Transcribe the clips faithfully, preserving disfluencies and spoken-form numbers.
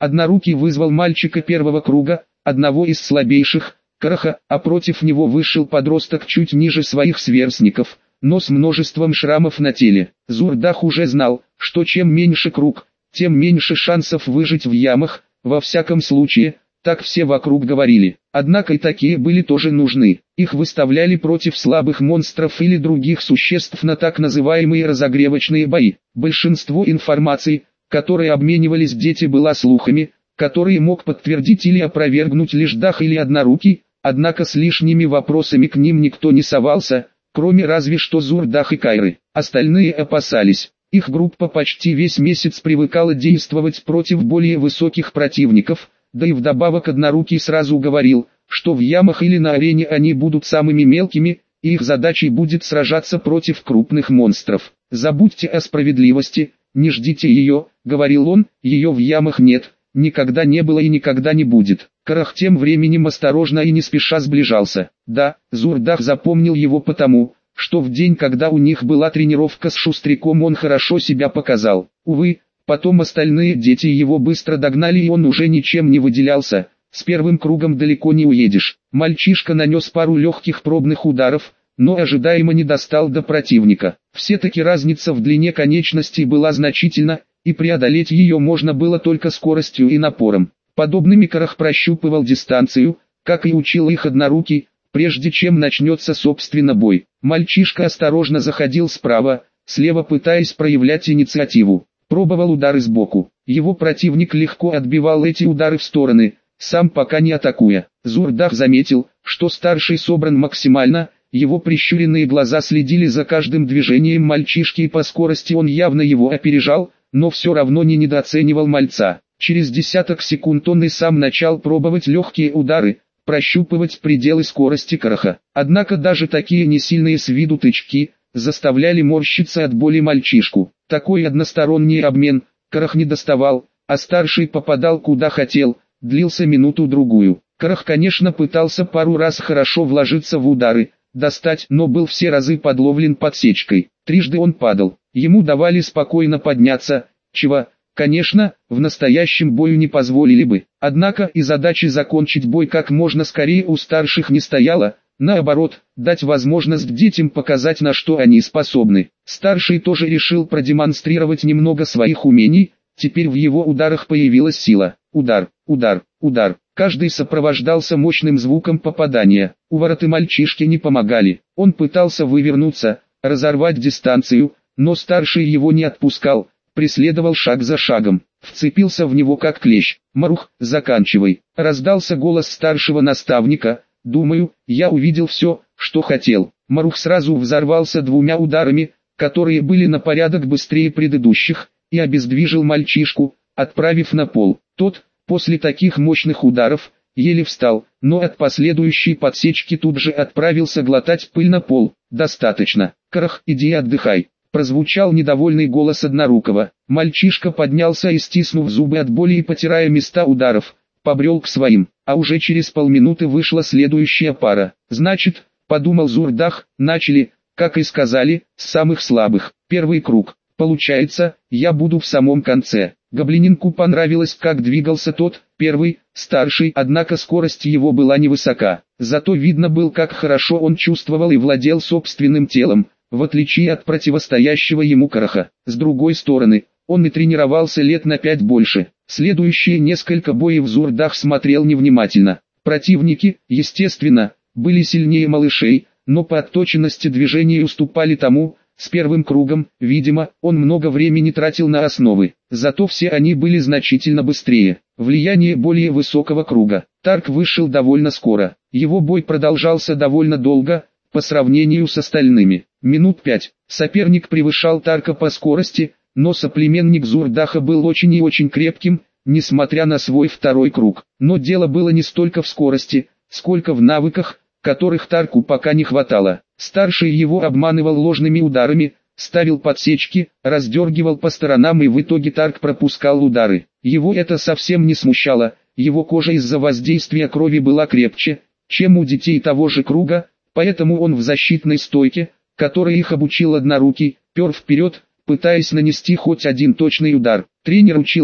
Однорукий вызвал мальчика первого круга, одного из слабейших, Караха, а против него вышел подросток чуть ниже своих сверстников, но с множеством шрамов на теле. Зурдах уже знал, что чем меньше круг, тем меньше шансов выжить в ямах, во всяком случае, так все вокруг говорили. Однако и такие были тоже нужны. Их выставляли против слабых монстров или других существ на так называемые разогревочные бои. Большинство информации, которой обменивались дети, была слухами, которые мог подтвердить или опровергнуть лишь Дах или Однорукий, однако с лишними вопросами к ним никто не совался, кроме разве что Зурдах и Кайры. Остальные опасались. Их группа почти весь месяц привыкала действовать против более высоких противников, да и вдобавок Однорукий сразу говорил, что в ямах или на арене они будут самыми мелкими, и их задачей будет сражаться против крупных монстров. «Забудьте о справедливости, не ждите ее», — говорил он, — «ее в ямах нет, никогда не было и никогда не будет». Карах тем временем осторожно и не спеша сближался. Да, Зурдах запомнил его потому, что в день, когда у них была тренировка с Шустряком, он хорошо себя показал. Увы, потом остальные дети его быстро догнали, и он уже ничем не выделялся. С первым кругом далеко не уедешь. Мальчишка нанес пару легких пробных ударов, но ожидаемо не достал до противника. Все-таки разница в длине конечностей была значительна, и преодолеть ее можно было только скоростью и напором. Подобными Карах прощупывал дистанцию, как и учил их Однорукий, прежде чем начнется собственно бой. Мальчишка осторожно заходил справа, слева, пытаясь проявлять инициативу. Пробовал удары сбоку. Его противник легко отбивал эти удары в стороны, сам пока не атакуя. Зурдах заметил, что старший собран максимально, его прищуренные глаза следили за каждым движением мальчишки, и по скорости он явно его опережал, но все равно не недооценивал мальца. Через десяток секунд он и сам начал пробовать легкие удары, прощупывать пределы скорости Караха. Однако даже такие несильные с виду тычки заставляли морщиться от боли мальчишку. Такой односторонний обмен Карах не доставал, а старший попадал куда хотел, длился минуту-другую. Карах, конечно, пытался пару раз хорошо вложиться в удары, достать, но был все разы подловлен подсечкой. Трижды он падал. Ему давали спокойно подняться, чего, конечно, в настоящем бою не позволили бы. Однако и задачи закончить бой как можно скорее у старших не стояло, наоборот, дать возможность детям показать, на что они способны. Старший тоже решил продемонстрировать немного своих умений, теперь в его ударах появилась сила. Удар, удар, удар. Каждый сопровождался мощным звуком попадания. Увороты мальчишки не помогали. Он пытался вывернуться, разорвать дистанцию, но старший его не отпускал, преследовал шаг за шагом, вцепился в него как клещ. «Марух, заканчивай!» — раздался голос старшего наставника. «Думаю, я увидел все, что хотел». Марух сразу взорвался двумя ударами, которые были на порядок быстрее предыдущих, и обездвижил мальчишку, отправив на пол. Тот, после таких мощных ударов, еле встал, но от последующей подсечки тут же отправился глотать пыль на пол. «Достаточно. Карах, иди отдыхай», — прозвучал недовольный голос Однорукого. Мальчишка поднялся и, стиснув зубы от боли и потирая места ударов, побрел к своим, а уже через полминуты вышла следующая пара. «Значит, — подумал Зурдах, — начали, как и сказали, с самых слабых. Первый круг. Получается, я буду в самом конце». Гоблининку понравилось, как двигался тот, первый, старший, однако скорость его была невысока. Зато видно был, как хорошо он чувствовал и владел собственным телом, в отличие от противостоящего ему Караха. С другой стороны, он и тренировался лет на пять больше. Следующие несколько боев Зурдах смотрел невнимательно. Противники, естественно, были сильнее малышей, но по отточенности движений уступали тому. С первым кругом, видимо, он много времени тратил на основы, зато все они были значительно быстрее. Влияние более высокого круга. Тарк вышел довольно скоро. Его бой продолжался довольно долго, по сравнению с остальными. Минут пять. Соперник превышал Тарка по скорости, но соплеменник Зурдаха был очень и очень крепким, несмотря на свой второй круг. Но дело было не столько в скорости, сколько в навыках, которых Тарку пока не хватало. Старший его обманывал ложными ударами, ставил подсечки, раздергивал по сторонам, и в итоге Тарк пропускал удары. Его это совсем не смущало, его кожа из-за воздействия крови была крепче, чем у детей того же круга, поэтому он в защитной стойке, которой их обучил Однорукий, пер вперед, пытаясь нанести хоть один точный удар. Тренер учил их,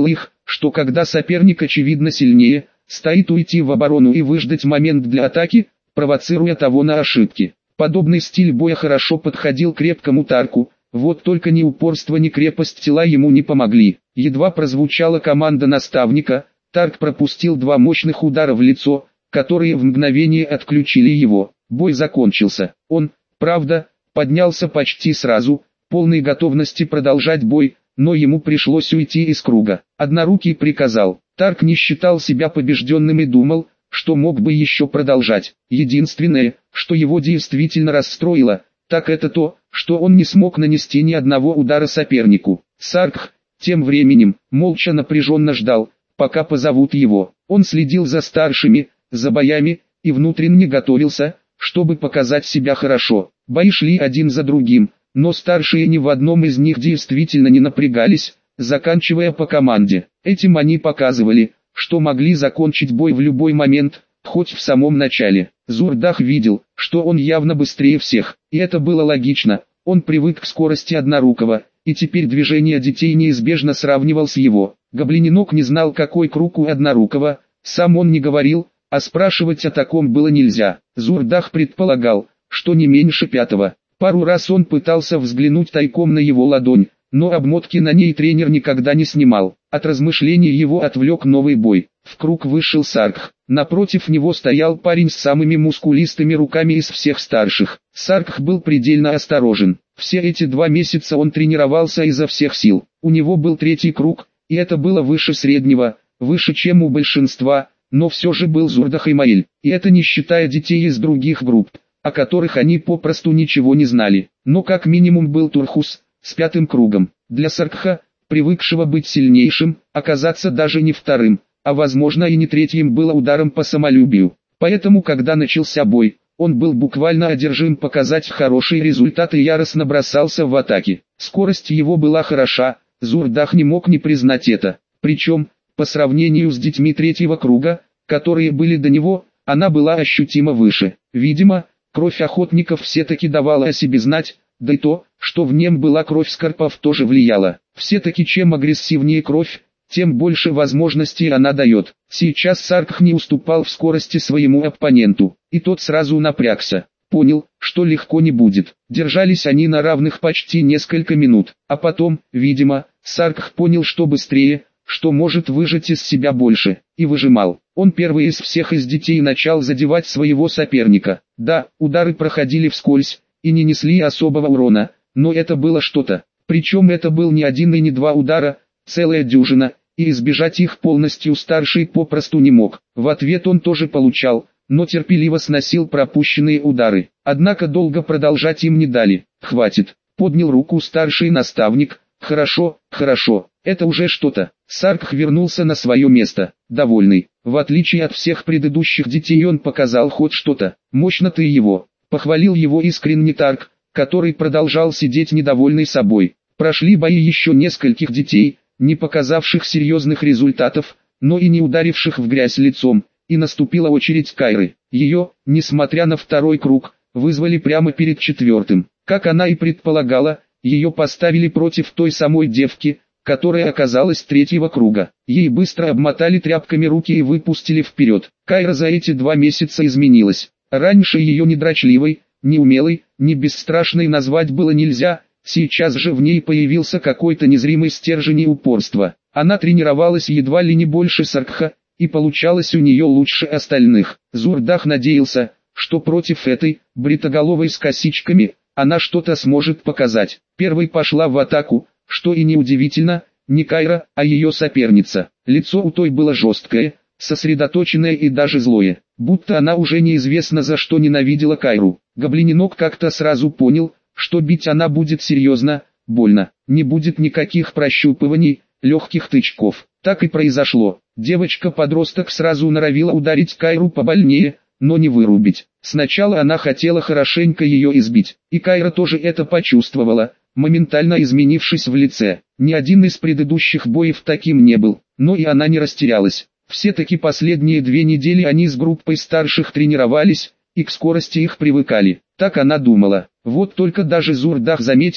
что когда соперник очевидно сильнее, стоит уйти в оборону и выждать момент для атаки, провоцируя того на ошибки. Подобный стиль боя хорошо подходил крепкому Тарку, вот только ни упорство, ни крепость тела ему не помогли. Едва прозвучала команда наставника, Тарк пропустил два мощных удара в лицо, которые в мгновение отключили его. Бой закончился. Он, правда, поднялся почти сразу, полной готовности продолжать бой, но ему пришлось уйти из круга. Однорукий приказал. Тарк не считал себя побежденным и думал, что мог бы еще продолжать. Единственное, что его действительно расстроило, так это то, что он не смог нанести ни одного удара сопернику. Саркх, тем временем, молча напряженно ждал, пока позовут его. Он следил за старшими, за боями, и внутренне готовился, чтобы показать себя хорошо. Бои шли один за другим, но старшие ни в одном из них действительно не напрягались, заканчивая по команде. Этим они показывали, что могли закончить бой в любой момент, хоть в самом начале. Зурдах видел, что он явно быстрее всех, и это было логично. Он привык к скорости Однорукого, и теперь движение детей неизбежно сравнивал с его. Гоблиненок не знал, какой круг у Однорукого, сам он не говорил, а спрашивать о таком было нельзя. Зурдах предполагал, что не меньше пятого. Пару раз он пытался взглянуть тайком на его ладонь, но обмотки на ней тренер никогда не снимал. От размышлений его отвлек новый бой. В круг вышел Саркх. Напротив него стоял парень с самыми мускулистыми руками из всех старших. Саркх был предельно осторожен. Все эти два месяца он тренировался изо всех сил. У него был третий круг, и это было выше среднего, выше чем у большинства, но все же был Зурдах Имаэль. И это не считая детей из других групп, о которых они попросту ничего не знали. Но как минимум был Турхус, с пятым кругом. Для Саркха, привыкшего быть сильнейшим, оказаться даже не вторым, а возможно и не третьим было ударом по самолюбию. Поэтому когда начался бой, он был буквально одержим показать хорошие результаты и яростно бросался в атаки. Скорость его была хороша, Зурдах не мог не признать это. Причем, по сравнению с детьми третьего круга, которые были до него, она была ощутимо выше. Видимо, кровь охотников все-таки давала о себе знать, да и то, что в нем была кровь скорпов, тоже влияло. Все-таки чем агрессивнее кровь, тем больше возможностей она дает. Сейчас Саркх не уступал в скорости своему оппоненту, и тот сразу напрягся. Понял, что легко не будет. Держались они на равных почти несколько минут, а потом, видимо, Саркх понял, что быстрее, что может выжать из себя больше, и выжимал. Он первый из всех из детей начал задевать своего соперника. Да, удары проходили вскользь, и не несли особого урона, но это было что-то. Причем это был не один и не два удара, целая дюжина, и избежать их полностью старший попросту не мог. В ответ он тоже получал, но терпеливо сносил пропущенные удары. Однако долго продолжать им не дали. «Хватит», — поднял руку старший наставник. «Хорошо, хорошо, это уже что-то». Саркх вернулся на свое место, довольный. В отличие от всех предыдущих детей он показал хоть что-то. «Мощно ты его», — похвалил его искренне Тарк, который продолжал сидеть недовольный собой. Прошли бои еще нескольких детей, не показавших серьезных результатов, но и не ударивших в грязь лицом, и наступила очередь Кайры. Ее, несмотря на второй круг, вызвали прямо перед четвертым. Как она и предполагала, ее поставили против той самой девки, которая оказалась третьего круга. Ей быстро обмотали тряпками руки и выпустили вперед. Кайра за эти два месяца изменилась. Раньше ее ни дрочливой, ни умелой, ни бесстрашной назвать было нельзя, сейчас же в ней появился какой-то незримый стержень и упорство. Она тренировалась едва ли не больше Саркха, и получалось у нее лучше остальных. Зурдах надеялся, что против этой, бритоголовой с косичками, она что-то сможет показать. Первой пошла в атаку, что и неудивительно, не Кайра, а ее соперница. Лицо у той было жесткое, сосредоточенное и даже злое, будто она уже неизвестно за что ненавидела Кайру. Гоблиненок как-то сразу понял, что бить она будет серьезно, больно, не будет никаких прощупываний, легких тычков. Так и произошло. Девочка-подросток сразу норовила ударить Кайру побольнее, но не вырубить. Сначала она хотела хорошенько ее избить, и Кайра тоже это почувствовала, моментально изменившись в лице. Ни один из предыдущих боев таким не был, но и она не растерялась. Все-таки последние две недели они с группой старших тренировались, и к скорости их привыкали. Так она думала. Вот только даже Зурдах заметил,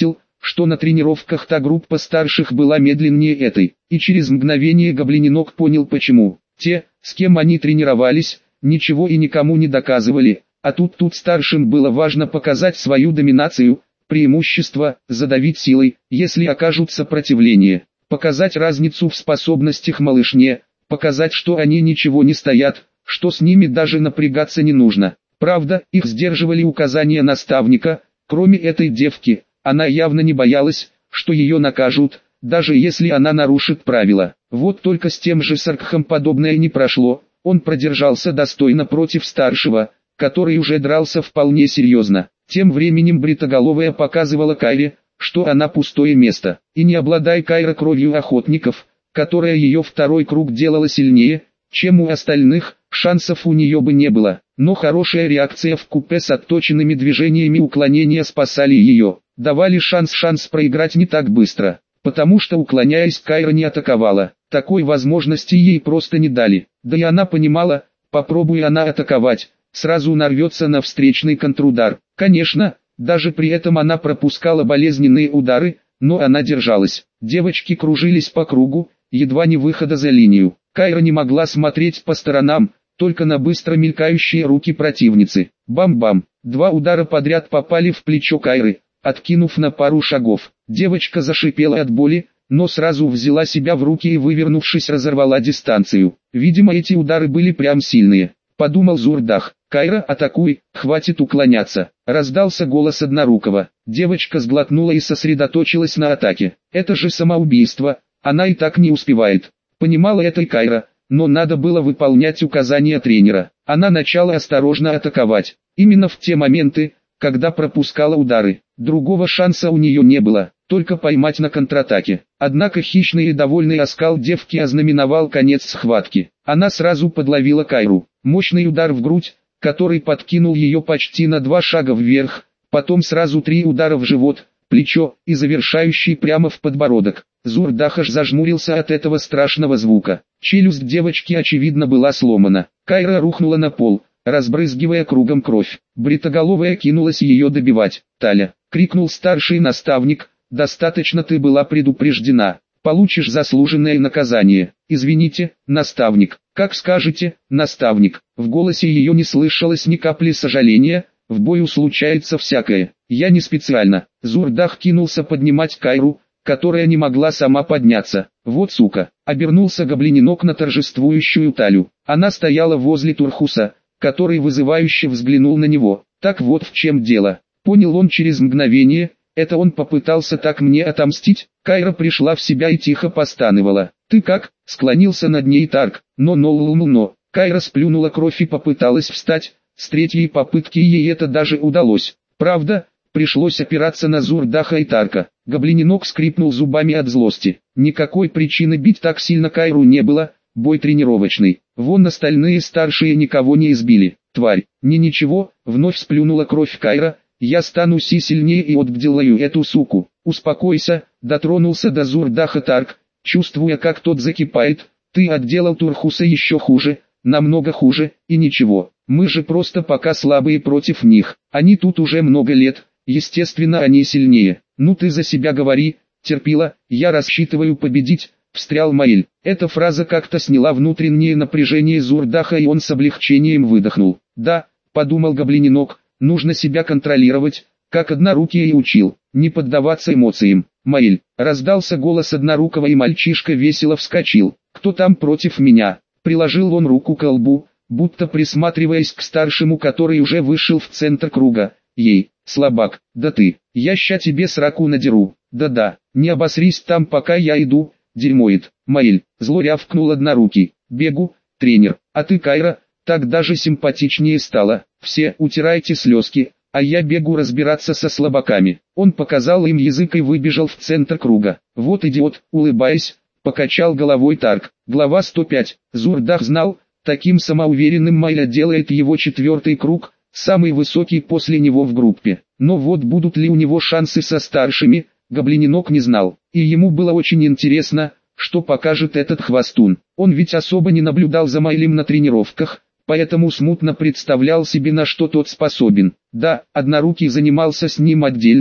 что на тренировках та группа старших была медленнее этой, и через мгновение Гоблиненок понял почему. Те, с кем они тренировались, ничего и никому не доказывали, а тут тут старшим было важно показать свою доминацию, преимущество, задавить силой, если окажут сопротивление, показать разницу в способностях малышне, показать, что они ничего не стоят, что с ними даже напрягаться не нужно. Правда, их сдерживали указания наставника, кроме этой девки. Она явно не боялась, что ее накажут, даже если она нарушит правила. Вот только с тем же Саркхом подобное не прошло, он продержался достойно против старшего, который уже дрался вполне серьезно. Тем временем Бритоголовая показывала Кайре, что она пустое место, и не обладая Кайра кровью охотников, которая ее второй круг делала сильнее, чем у остальных, шансов у нее бы не было. Но хорошая реакция вкупе с отточенными движениями уклонения спасали ее, давали шанс шанс проиграть не так быстро, потому что уклоняясь Кайра не атаковала, такой возможности ей просто не дали, да и она понимала, попробуя она атаковать, сразу нарвется на встречный контрудар. Конечно, даже при этом она пропускала болезненные удары, но она держалась. Девочки кружились по кругу, едва не выхода за линию. Кайра не могла смотреть по сторонам, только на быстро мелькающие руки противницы. Бам-бам, два удара подряд попали в плечо Кайры, откинув на пару шагов. Девочка зашипела от боли, но сразу взяла себя в руки и, вывернувшись, разорвала дистанцию. Видимо, эти удары были прям сильные, подумал Зурдах. Кайра, атакуй, хватит уклоняться. Раздался голос Однорукого. Девочка сглотнула и сосредоточилась на атаке. Это же самоубийство, она и так не успевает. Понимала это и Кайра, но надо было выполнять указания тренера. Она начала осторожно атаковать, именно в те моменты, когда пропускала удары. Другого шанса у нее не было, только поймать на контратаке. Однако хищный и довольный оскал девки ознаменовал конец схватки. Она сразу подловила Кайру. Мощный удар в грудь, который подкинул ее почти на два шага вверх, потом сразу три удара в живот, плечо и завершающий прямо в подбородок. Зурдах аж зажмурился от этого страшного звука. Челюсть девочки очевидно была сломана. Кайра рухнула на пол, разбрызгивая кругом кровь. Бритоголовая кинулась ее добивать. «Таля!» — крикнул старший наставник, «достаточно, ты была предупреждена. Получишь заслуженное наказание». «Извините, наставник». «Как скажете, наставник». В голосе ее не слышалось ни капли сожаления, в бою случается всякое. «Я не специально». Зурдах кинулся поднимать Кайру, которая не могла сама подняться. «Вот сука!» — обернулся Гоблиненок на торжествующую Талю. Она стояла возле Турхуса, который вызывающе взглянул на него. «Так вот в чем дело». Понял он через мгновение, это он попытался так мне отомстить. Кайра пришла в себя и тихо постановала. «Ты как?» — склонился над ней Тарк. «Но-но-но-но». Кайра сплюнула кровь и попыталась встать, с третьей попытки ей это даже удалось. Правда, пришлось опираться на Зурдаха и Тарка. Гоблиненок скрипнул зубами от злости. Никакой причины бить так сильно Кайру не было, бой тренировочный. Вон остальные старшие никого не избили. «Тварь, не ничего», — вновь сплюнула кровь Кайра, «я стану си сильнее и отделаю эту суку». «Успокойся», — дотронулся до Зурдаха Тарк, чувствуя, как тот закипает. «Ты отделал Турхуса еще хуже, намного хуже, и ничего. Мы же просто пока слабые против них. Они тут уже много лет, естественно они сильнее. Ну ты за себя говори, терпила, я рассчитываю победить», — встрял Маэль. Эта фраза как-то сняла внутреннее напряжение Зурдаха, и он с облегчением выдохнул. «Да», — подумал Гоблиненок, — «нужно себя контролировать, как Однорукий и учил, не поддаваться эмоциям». «Маэль», — раздался голос Однорукого, и мальчишка весело вскочил. «Кто там против меня?» Приложил он руку к лбу, будто присматриваясь к старшему, который уже вышел в центр круга. «Ей, слабак, да ты, я ща тебе сраку надеру, да-да, не обосрись там, пока я иду, дерьмоид». «Маэль», — зло рявкнул Однорукий, — «бегу, тренер, а ты, Кайра, так даже симпатичнее стала. Все утирайте слезки, а я бегу разбираться со слабаками». Он показал им язык и выбежал в центр круга. «Вот идиот», — улыбаясь, покачал головой Тарк. Глава сто пять. Зурдах знал, таким самоуверенным Майля делает его четвертый круг, самый высокий после него в группе. Но вот будут ли у него шансы со старшими, Гоблиненок не знал. И ему было очень интересно, что покажет этот хвостун. Он ведь особо не наблюдал за Майлем на тренировках, поэтому смутно представлял себе, на что тот способен. Да, Однорукий занимался с ним отдельно,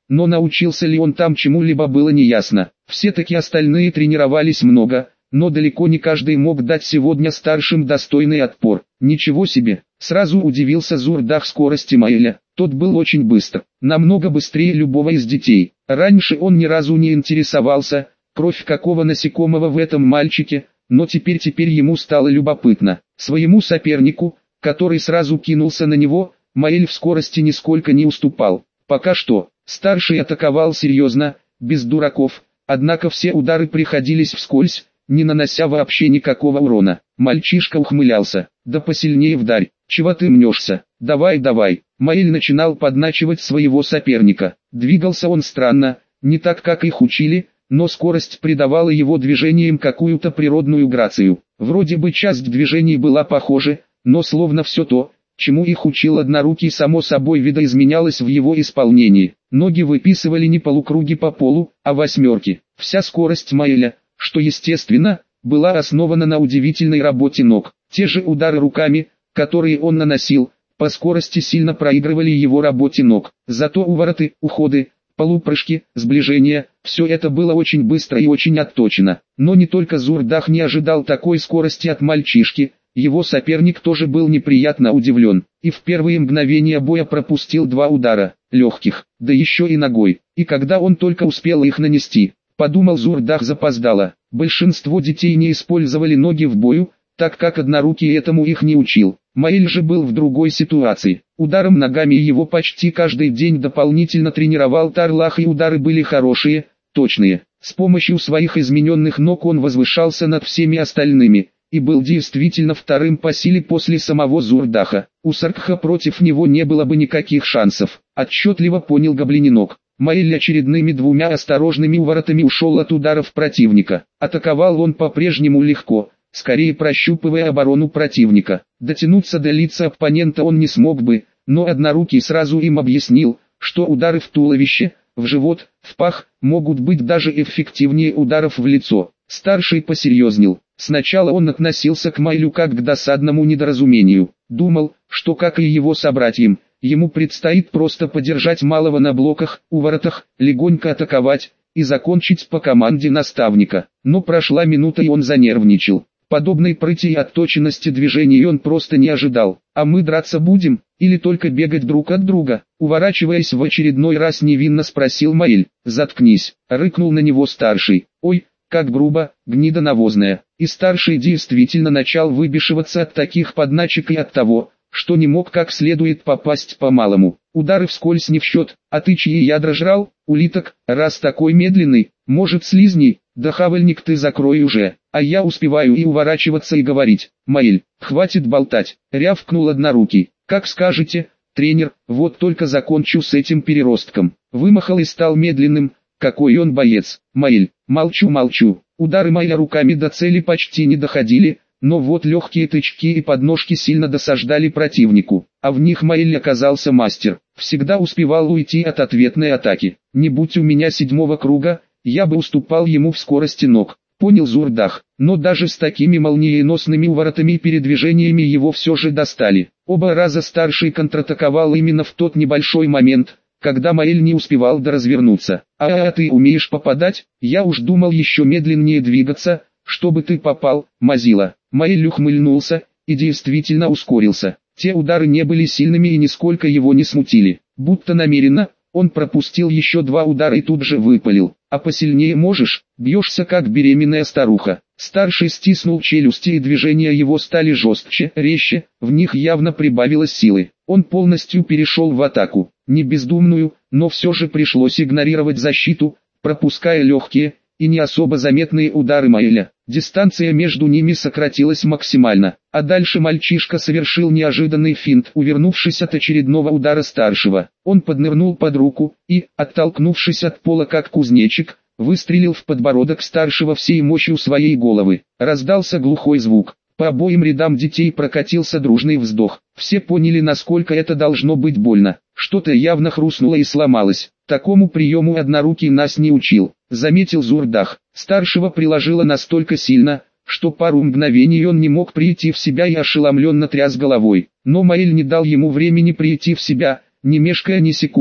но научился ли он там чему-либо было неясно. Все-таки остальные тренировались много, но далеко не каждый мог дать сегодня старшим достойный отпор. Ничего себе, сразу удивился Зурдах скорости Маэля. Тот был очень быстр, намного быстрее любого из детей. Раньше он ни разу не интересовался, кровь какого насекомого в этом мальчике, но теперь теперь ему стало любопытно. Своему сопернику, который сразу кинулся на него, Маэль в скорости нисколько не уступал. Пока что, старший атаковал серьезно, без дураков, однако все удары приходились вскользь, не нанося вообще никакого урона. Мальчишка ухмылялся. «Да посильнее вдарь, чего ты мнешься, давай давай». Маэль начинал подначивать своего соперника. Двигался он странно, не так как их учили, но скорость придавала его движениям какую-то природную грацию. Вроде бы часть движений была похожа, но словно все то, чему их учил однорукий, само собой видоизменялось в его исполнении. Ноги выписывали не полукруги по полу, а восьмерки. Вся скорость Маэля, что естественно, была основана на удивительной работе ног. Те же удары руками, которые он наносил, по скорости сильно проигрывали его работе ног. Зато увороты, уходы, полупрыжки, сближения, все это было очень быстро и очень отточено. Но не только Зурдах не ожидал такой скорости от мальчишки, его соперник тоже был неприятно удивлен, и в первые мгновения боя пропустил два удара, легких, да еще и ногой, и когда он только успел их нанести, подумал Зурдах запоздало. Большинство детей не использовали ноги в бою, так как однорукий этому их не учил. Маэль же был в другой ситуации. Ударом ногами его почти каждый день дополнительно тренировал Тарлах, и удары были хорошие, точные. С помощью своих измененных ног он возвышался над всеми остальными, и был действительно вторым по силе после самого Зурдаха. У Саркха против него не было бы никаких шансов, отчетливо понял гоблининок. Маэль очередными двумя осторожными уворотами ушел от ударов противника. Атаковал он по-прежнему легко, скорее прощупывая оборону противника. Дотянуться до лица оппонента он не смог бы, но однорукий сразу им объяснил, что удары в туловище, в живот, в пах, могут быть даже эффективнее ударов в лицо. Старший посерьезнел. Сначала он относился к Маэлю как к досадному недоразумению. Думал, что, как и его собратьям, ему предстоит просто подержать малого на блоках, уворотах, легонько атаковать и закончить по команде наставника. Но прошла минута, и он занервничал. Подобной прыти и отточенности движений он просто не ожидал. «А мы драться будем, или только бегать друг от друга?» Уворачиваясь в очередной раз, невинно спросил Маэль. «Заткнись», — рыкнул на него старший. «Ой, как грубо, гнида навозная». И старший действительно начал выбешиваться от таких подначек и от того, что не мог как следует попасть по малому. Удары вскользь не в счет. «А ты чьи ядра жрал, улиток, раз такой медленный? Может, слизней? Да хавальник ты закрой уже». А я успеваю и уворачиваться, и говорить. «Маэль, хватит болтать», — рявкнул однорукий. «Как скажете, тренер, вот только закончу с этим переростком». Вымахал и стал медленным. Какой он боец. «Маэль, молчу молчу». Удары Маэля руками до цели почти не доходили, но вот легкие тычки и подножки сильно досаждали противнику, а в них Маэль оказался мастер, всегда успевал уйти от ответной атаки. Не будь у меня седьмого круга, я бы уступал ему в скорости ног, понял Зурдах, но даже с такими молниеносными уворотами и передвижениями его все же достали. Оба раза старший контратаковал именно в тот небольшой момент, когда Маэль не успевал доразвернуться. «А, а ты умеешь попадать? Я уж думал еще медленнее двигаться, чтобы ты попал, мазила». Маэль ухмыльнулся и действительно ускорился. Те удары не были сильными и нисколько его не смутили. Будто намеренно, он пропустил еще два удара и тут же выпалил. «А посильнее можешь? Бьешься как беременная старуха». Старший стиснул челюсти, и движения его стали жестче, резче, в них явно прибавилось силы. Он полностью перешел в атаку. Не бездумную, но все же пришлось игнорировать защиту, пропуская легкие и не особо заметные удары Маэля. Дистанция между ними сократилась максимально, а дальше мальчишка совершил неожиданный финт, увернувшись от очередного удара старшего. Он поднырнул под руку и, оттолкнувшись от пола как кузнечик, выстрелил в подбородок старшего всей мощью своей головы. Раздался глухой звук. По обоим рядам детей прокатился дружный вздох. Все поняли, насколько это должно быть больно. Что-то явно хрустнуло и сломалось. Такому приему однорукий нас не учил, заметил Зурдах. Старшего приложило настолько сильно, что пару мгновений он не мог прийти в себя и ошеломленно тряс головой. Но Маэль не дал ему времени прийти в себя, не мешкая ни секунды,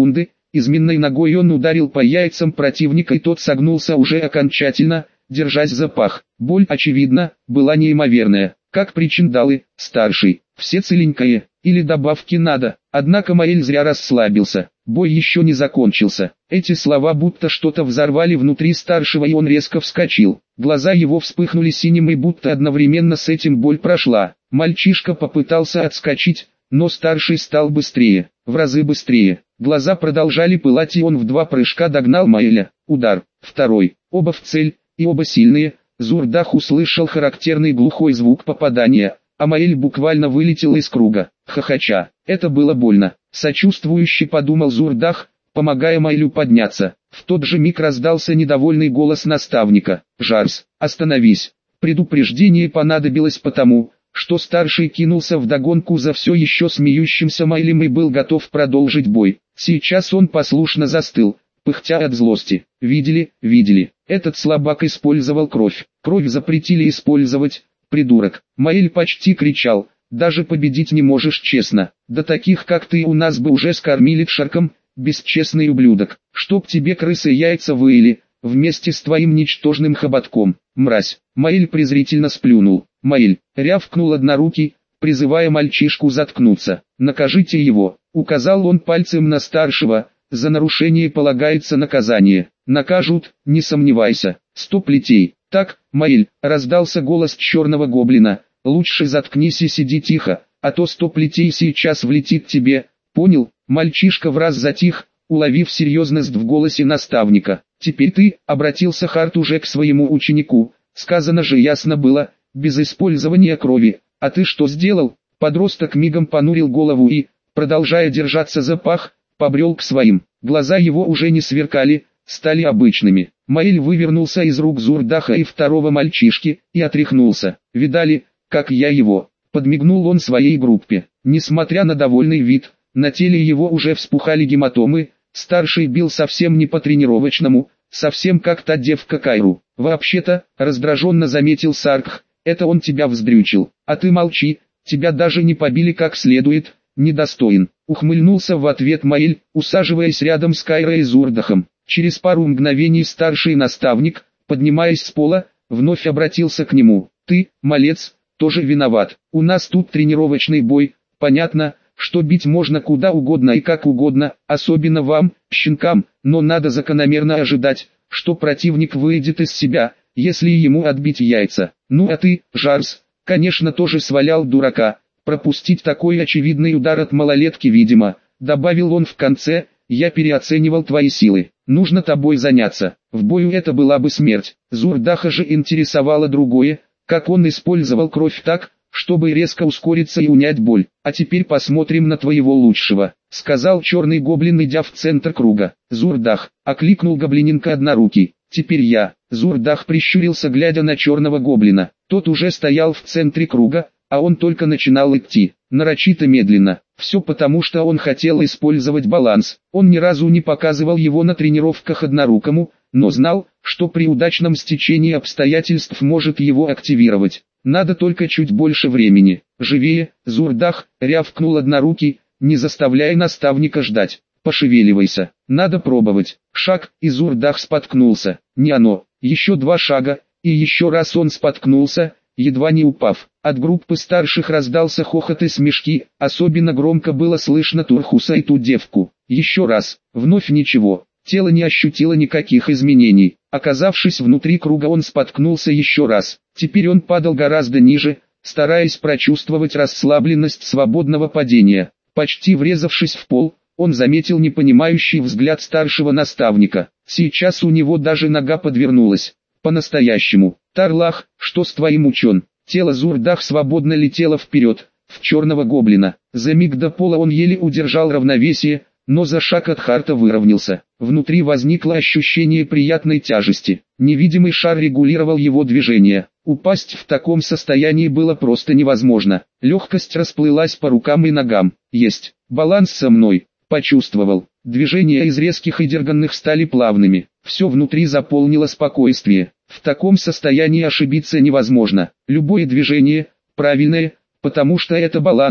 изменной ногой он ударил по яйцам противника, и тот согнулся уже окончательно, держась за пах. Боль, очевидно, была неимоверная. Как причиндалы, старший, все целенькое, или добавки надо. Однако Маэль зря расслабился. Бой еще не закончился. Эти слова будто что-то взорвали внутри старшего, и он резко вскочил. Глаза его вспыхнули синим, и будто одновременно с этим боль прошла. Мальчишка попытался отскочить, но старший стал быстрее, в разы быстрее. Глаза продолжали пылать, и он в два прыжка догнал Маэля. Удар, второй, оба в цель, и оба сильные. Зурдах услышал характерный глухой звук попадания, а Маэль буквально вылетел из круга, хохоча. Это было больно. Сочувствующе подумал Зурдах, помогая Маэлю подняться. В тот же миг раздался недовольный голос наставника. «Жарс, остановись!» Предупреждение понадобилось потому, что старший кинулся вдогонку за все еще смеющимся Маэлем и был готов продолжить бой. Сейчас он послушно застыл, пыхтя от злости. Видели, видели, этот слабак использовал кровь. Кровь запретили использовать, придурок. Маэль почти кричал. Даже победить не можешь честно. Да таких как ты у нас бы уже скормили шарком, бесчестный ублюдок. Чтоб тебе крысы яйца выели, вместе с твоим ничтожным хоботком. Мразь. Маэль презрительно сплюнул. Маэль, рявкнул однорукий, призывая мальчишку заткнуться. Накажите его. Указал он пальцем на старшего. За нарушение полагается наказание. Накажут, не сомневайся. Сто плетей. Так, Маэль, раздался голос черного гоблина. Лучше заткнись и сиди тихо, а то сто плетей сейчас влетит тебе. Понял? Мальчишка в раз затих, уловив серьезность в голосе наставника. Теперь ты, обратился Харт уже к своему ученику. Сказано же ясно было, без использования крови. А ты что сделал? Подросток мигом понурил голову и, продолжая держаться за пах, побрел к своим. Глаза его уже не сверкали, стали обычными. Маэль вывернулся из рук Зурдаха и второго мальчишки, и отряхнулся. Видали, как я его? Подмигнул он своей группе. Несмотря на довольный вид, на теле его уже вспухали гематомы. Старший бил совсем не по-тренировочному, совсем как та девка Кайру. Вообще-то, раздраженно заметил Саркх, это он тебя вздрючил. А ты молчи, тебя даже не побили как следует, недостоин. Ухмыльнулся в ответ Маэль, усаживаясь рядом с Кайрой и Зурдахом. Через пару мгновений старший наставник, поднимаясь с пола, вновь обратился к нему. Ты, малец, тоже виноват. У нас тут тренировочный бой, понятно, что бить можно куда угодно и как угодно, особенно вам, щенкам, но надо закономерно ожидать, что противник выйдет из себя, если ему отбить яйца. Ну а ты, Жарс, конечно тоже свалял дурака, пропустить такой очевидный удар от малолетки видимо, добавил он в конце, я переоценивал твои силы, нужно тобой заняться, в бою это была бы смерть. Зурдаха же интересовало другое, как он использовал кровь так, чтобы резко ускориться и унять боль. А теперь посмотрим на твоего лучшего, сказал черный гоблин, идя в центр круга. Зурдах, окликнул гоблиненка однорукий. Теперь я. Зурдах прищурился, глядя на черного гоблина. Тот уже стоял в центре круга, а он только начинал идти, нарочито медленно. Все потому, что он хотел использовать баланс. Он ни разу не показывал его на тренировках однорукому, но знал, что при удачном стечении обстоятельств может его активировать. Надо только чуть больше времени. Живее, Зурдах, рявкнул однорукий, не заставляя наставника ждать. Пошевеливайся, надо пробовать. Шаг, и Зурдах споткнулся. Не оно. Еще два шага, и еще раз он споткнулся, едва не упав. От группы старших раздался хохот и смешки, особенно громко было слышно Турхуса и ту девку. Еще раз, вновь ничего. Тело не ощутило никаких изменений. Оказавшись внутри круга, он споткнулся еще раз. Теперь он падал гораздо ниже, стараясь прочувствовать расслабленность свободного падения. Почти врезавшись в пол, он заметил непонимающий взгляд старшего наставника. Сейчас у него даже нога подвернулась. По-настоящему. Тарлах, что с твоим учен? Тело Зурдах свободно летело вперед, в черного гоблина. За миг до пола он еле удержал равновесие, но за шаг от Харта выровнялся. Внутри возникло ощущение приятной тяжести. Невидимый шар регулировал его движение. Упасть в таком состоянии было просто невозможно. Легкость расплылась по рукам и ногам. Есть. Баланс со мной. Почувствовал. Движения из резких и дерганных стали плавными. Все внутри заполнило спокойствие. В таком состоянии ошибиться невозможно. Любое движение, правильное, потому что это баланс.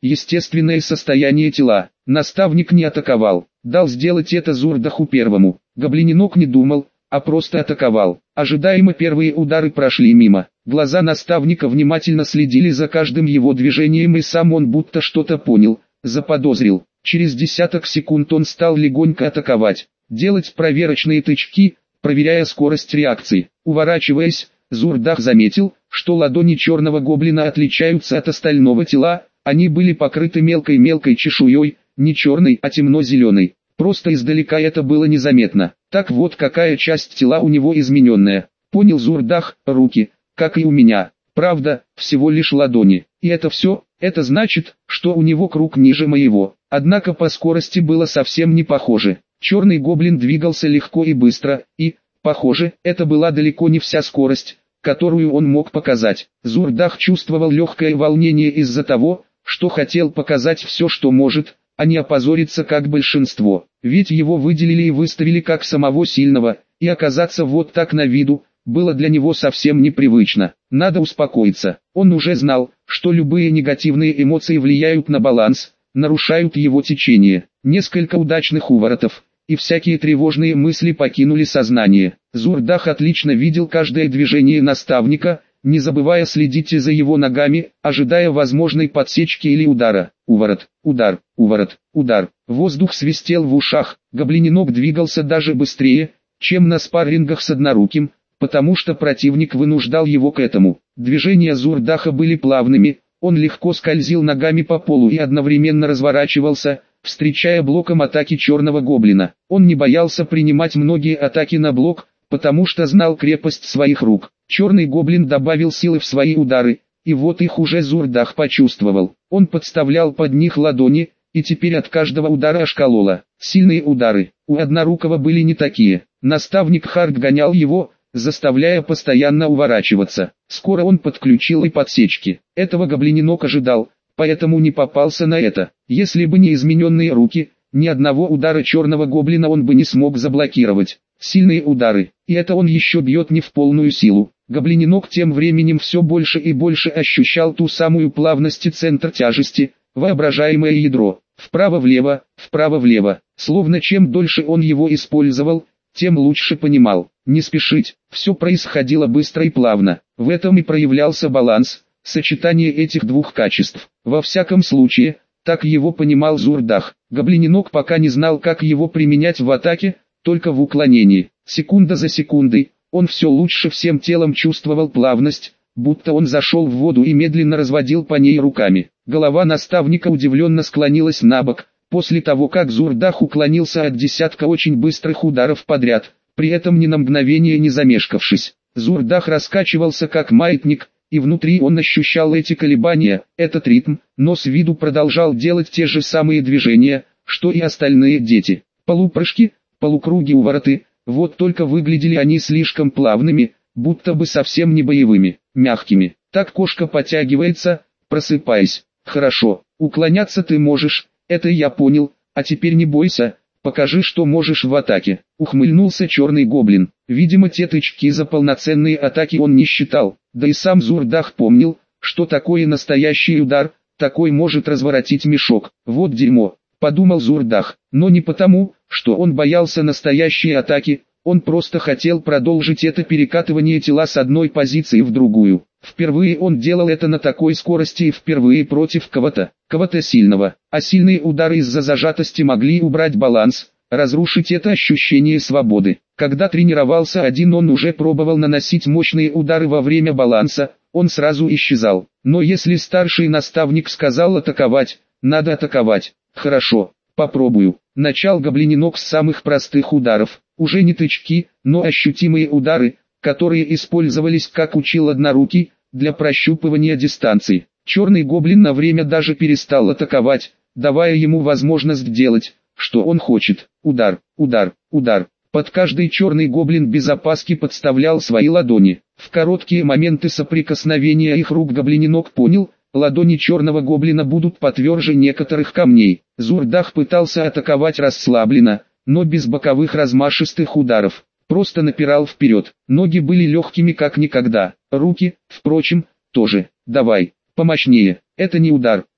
естественное состояние тела. Наставник не атаковал, дал сделать это Зурдаху первому. Гоблиненок не думал, а просто атаковал. Ожидаемо первые удары прошли мимо. Глаза наставника внимательно следили за каждым его движением, и сам он будто что-то понял, заподозрил. Через десяток секунд он стал легонько атаковать, делать проверочные тычки, проверяя скорость реакции. Уворачиваясь, Зурдах заметил, что ладони черного гоблина отличаются от остального тела, они были покрыты мелкой-мелкой чешуей, не черной, а темно-зеленой. Просто издалека это было незаметно. Так вот какая часть тела у него измененная. Понял Зурдах, руки, как и у меня. Правда, всего лишь ладони. И это все, это значит, что у него круг ниже моего. Однако по скорости было совсем не похоже. Черный гоблин двигался легко и быстро, и, похоже, это была далеко не вся скорость, которую он мог показать. Зурдах чувствовал легкое волнение из-за того, что хотел показать все, что может, а не опозориться как большинство. Ведь его выделили и выставили как самого сильного, и оказаться вот так на виду, было для него совсем непривычно. Надо успокоиться. Он уже знал, что любые негативные эмоции влияют на баланс, нарушают его течение. Несколько удачных уворотов, и всякие тревожные мысли покинули сознание. Зурдах отлично видел каждое движение наставника, не забывая следить за его ногами, ожидая возможной подсечки или удара. Уворот, удар, уворот, удар. Воздух свистел в ушах, гоблиненок двигался даже быстрее, чем на спаррингах с одноруким, потому что противник вынуждал его к этому. Движения Зурдаха были плавными, он легко скользил ногами по полу и одновременно разворачивался, встречая блоком атаки черного гоблина. Он не боялся принимать многие атаки на блок, потому что знал крепость своих рук. Черный гоблин добавил силы в свои удары, и вот их уже Зурдах почувствовал. Он подставлял под них ладони, и теперь от каждого удара аж кололо. Сильные удары, у однорукого были не такие. Наставник Хард гонял его, заставляя постоянно уворачиваться. Скоро он подключил и подсечки. Этого гоблиненок ожидал, поэтому не попался на это. Если бы не измененные руки, ни одного удара черного гоблина он бы не смог заблокировать. Сильные удары, и это он еще бьет не в полную силу. Гоблиненок тем временем все больше и больше ощущал ту самую плавность и центр тяжести, воображаемое ядро. Вправо-влево, вправо-влево, словно чем дольше он его использовал, тем лучше понимал. Не спешить, все происходило быстро и плавно. В этом и проявлялся баланс, сочетание этих двух качеств. Во всяком случае, так его понимал Зурдах. Гоблиненок пока не знал, как его применять в атаке, только в уклонении. Секунда за секундой, он все лучше всем телом чувствовал плавность, будто он зашел в воду и медленно разводил по ней руками. Голова наставника удивленно склонилась набок, после того как Зурдах уклонился от десятка очень быстрых ударов подряд, при этом ни на мгновение не замешкавшись. Зурдах раскачивался как маятник, и внутри он ощущал эти колебания, этот ритм, но с виду продолжал делать те же самые движения, что и остальные дети. Полупрыжки, полукруги, увороты, вот только выглядели они слишком плавными, будто бы совсем не боевыми, мягкими. Так кошка подтягивается, просыпаясь. Хорошо, уклоняться ты можешь, это я понял, а теперь не бойся, покажи, что можешь в атаке. Ухмыльнулся черный гоблин. Видимо, те тычки за полноценные атаки он не считал, да и сам Зурдах помнил, что такое настоящий удар, такой может разворотить мешок. Вот дерьмо, подумал Зурдах, но не потому, что он боялся настоящей атаки, он просто хотел продолжить это перекатывание тела с одной позиции в другую. Впервые он делал это на такой скорости и впервые против кого-то, кого-то сильного, а сильные удары из-за зажатости могли убрать баланс, разрушить это ощущение свободы. Когда тренировался один, он уже пробовал наносить мощные удары во время баланса, он сразу исчезал. Но если старший наставник сказал атаковать, надо атаковать. Хорошо, попробую. Начал гоблиненок с самых простых ударов, уже не тычки, но ощутимые удары, которые использовались, как учил однорукий, для прощупывания дистанции. Черный гоблин на время даже перестал атаковать, давая ему возможность делать, что он хочет. Удар, удар, удар. Под каждый черный гоблин без опаски подставлял свои ладони. В короткие моменты соприкосновения их рук гоблиненок понял, ладони черного гоблина будут потверже некоторых камней. Зурдах пытался атаковать расслабленно, но без боковых размашистых ударов. Просто напирал вперед. Ноги были легкими как никогда. Руки, впрочем, тоже. Давай, помощнее. Это не удар,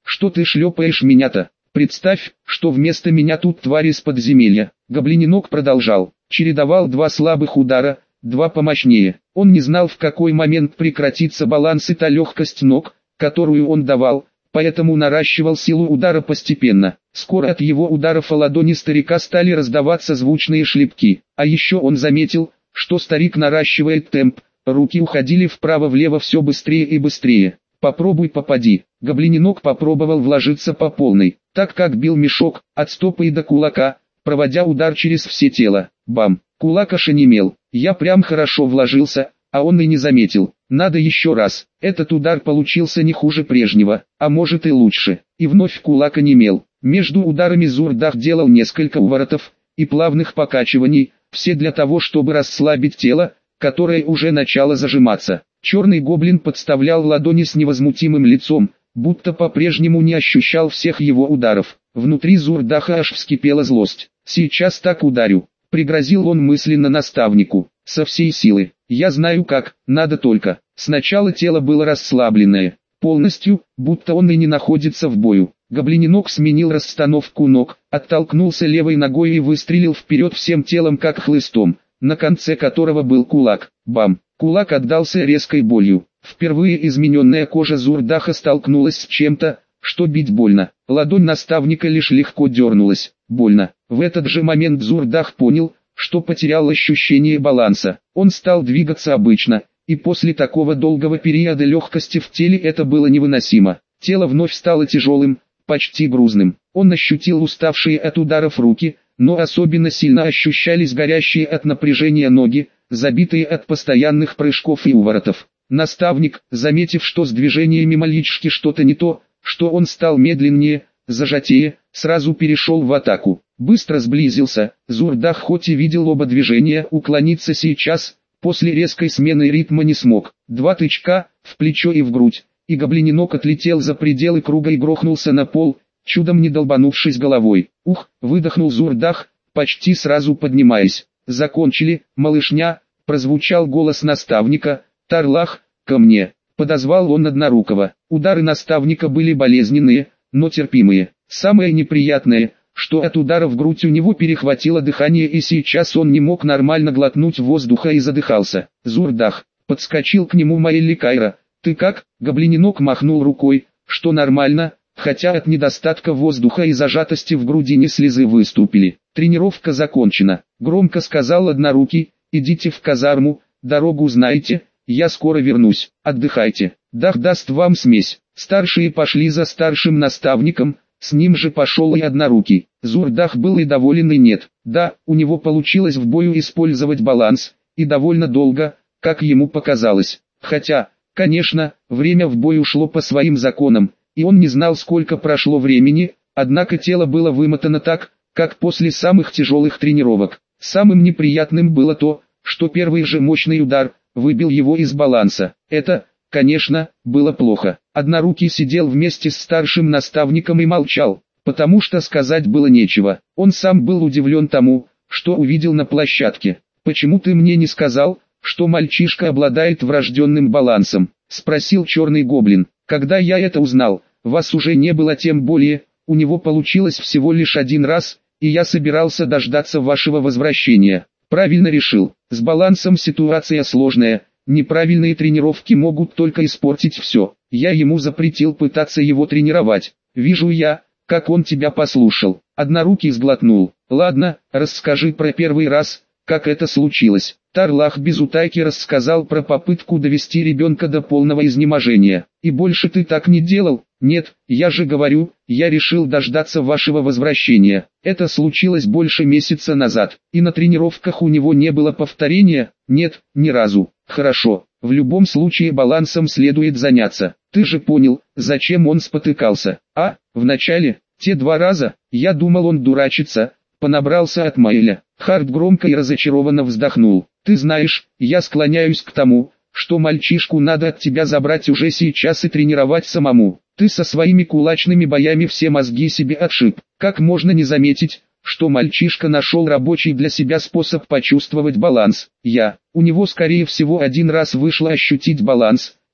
что ты шлепаешь меня-то? Представь, что вместо меня тут тварь из подземелья. Гоблиненок продолжал, чередовал два слабых удара, два помощнее. Он не знал, в какой момент прекратится баланс и та легкость ног, которую он давал, поэтому наращивал силу удара постепенно. Скоро от его ударов о ладони старика стали раздаваться звучные шлепки. А еще он заметил, что старик наращивает темп, руки уходили вправо-влево все быстрее и быстрее. Попробуй попади. Гоблиненок попробовал вложиться по полной, так как бил мешок, от стопы и до кулака, проводя удар через все тело. Бам! Кулак ошенемел. Я прям хорошо вложился, а он и не заметил. Надо еще раз. Этот удар получился не хуже прежнего, а может и лучше. И вновь кулак онемел. Между ударами Зурдах делал несколько уворотов и плавных покачиваний, все для того, чтобы расслабить тело, которое уже начало зажиматься. Черный гоблин подставлял ладони с невозмутимым лицом, будто по-прежнему не ощущал всех его ударов. Внутри Зурдаха аж вскипела злость. «Сейчас так ударю», — пригрозил он мысленно наставнику, со всей силы. «Я знаю как, надо только». Сначала тело было расслабленное, полностью, будто он и не находится в бою. Гоблиненок сменил расстановку ног, оттолкнулся левой ногой и выстрелил вперед всем телом как хлыстом, на конце которого был кулак. Бам! Кулак отдался резкой болью. Впервые измененная кожа Зурдаха столкнулась с чем-то, что бить больно. Ладонь наставника лишь легко дернулась. Больно. В этот же момент Зурдах понял, что потерял ощущение баланса. Он стал двигаться обычно, и после такого долгого периода легкости в теле это было невыносимо. Тело вновь стало тяжелым, почти грузным. Он ощутил уставшие от ударов руки, но особенно сильно ощущались горящие от напряжения ноги, забитые от постоянных прыжков и уворотов. Наставник, заметив, что с движениями мальчишки что-то не то, что он стал медленнее, зажатее, сразу перешел в атаку. Быстро сблизился. Зурдах хоть и видел оба движения, уклониться сейчас, после резкой смены ритма не смог. Два тычка, в плечо и в грудь, и гоблиненок отлетел за пределы круга и грохнулся на пол, чудом не долбанувшись головой. «Ух!» — выдохнул Зурдах, почти сразу поднимаясь. «Закончили, малышня!» — прозвучал голос наставника. «Тарлах, ко мне!» — подозвал он однорукого. Удары наставника были болезненные, но терпимые. Самое неприятное, что от удара в грудь у него перехватило дыхание и сейчас он не мог нормально глотнуть воздуха и задыхался. Зурдах подскочил к нему Маэлли Кайра. «Ты как?» — гоблиненок махнул рукой, что нормально, хотя от недостатка воздуха и зажатости в грудине слезы выступили. «Тренировка закончена», — громко сказал однорукий. «Идите в казарму, дорогу знаете, я скоро вернусь, отдыхайте. Дах даст вам смесь». Старшие пошли за старшим наставником, с ним же пошел и однорукий. Зурдах был и доволен и нет. Да, у него получилось в бою использовать баланс, и довольно долго, как ему показалось. Хотя, конечно, время в бою шло по своим законам, и он не знал, сколько прошло времени, однако тело было вымотано так, как после самых тяжелых тренировок. Самым неприятным было то, что первый же мощный удар выбил его из баланса. Это, конечно, было плохо. Однорукий сидел вместе с старшим наставником и молчал, потому что сказать было нечего. Он сам был удивлен тому, что увидел на площадке. «Почему ты мне не сказал, что мальчишка обладает врожденным балансом?» — спросил черный гоблин. «Когда я это узнал, вас уже не было, тем более, у него получилось всего лишь один раз, и я собирался дождаться вашего возвращения». «Правильно решил. С балансом ситуация сложная, неправильные тренировки могут только испортить все. Я ему запретил пытаться его тренировать. Вижу я, как он тебя послушал». Однорукий сглотнул. «Ладно, расскажи про первый раз, как это случилось». Тарлах без утайки рассказал про попытку довести ребенка до полного изнеможения. «И больше ты так не делал?» «Нет, я же говорю, я решил дождаться вашего возвращения. Это случилось больше месяца назад, и на тренировках у него не было повторения?» «Нет, ни разу». «Хорошо, в любом случае балансом следует заняться. Ты же понял, зачем он спотыкался?» «А, вначале, те два раза, я думал, он дурачится, понабрался от Маэля». Хард громко и разочарованно вздохнул. «Ты знаешь, я склоняюсь к тому, что мальчишку надо от тебя забрать уже сейчас и тренировать самому. Ты со своими кулачными боями все мозги себе отшиб. Как можно не заметить, что мальчишка нашел рабочий для себя способ почувствовать баланс? Я, у него скорее всего один раз вышло ощутить баланс,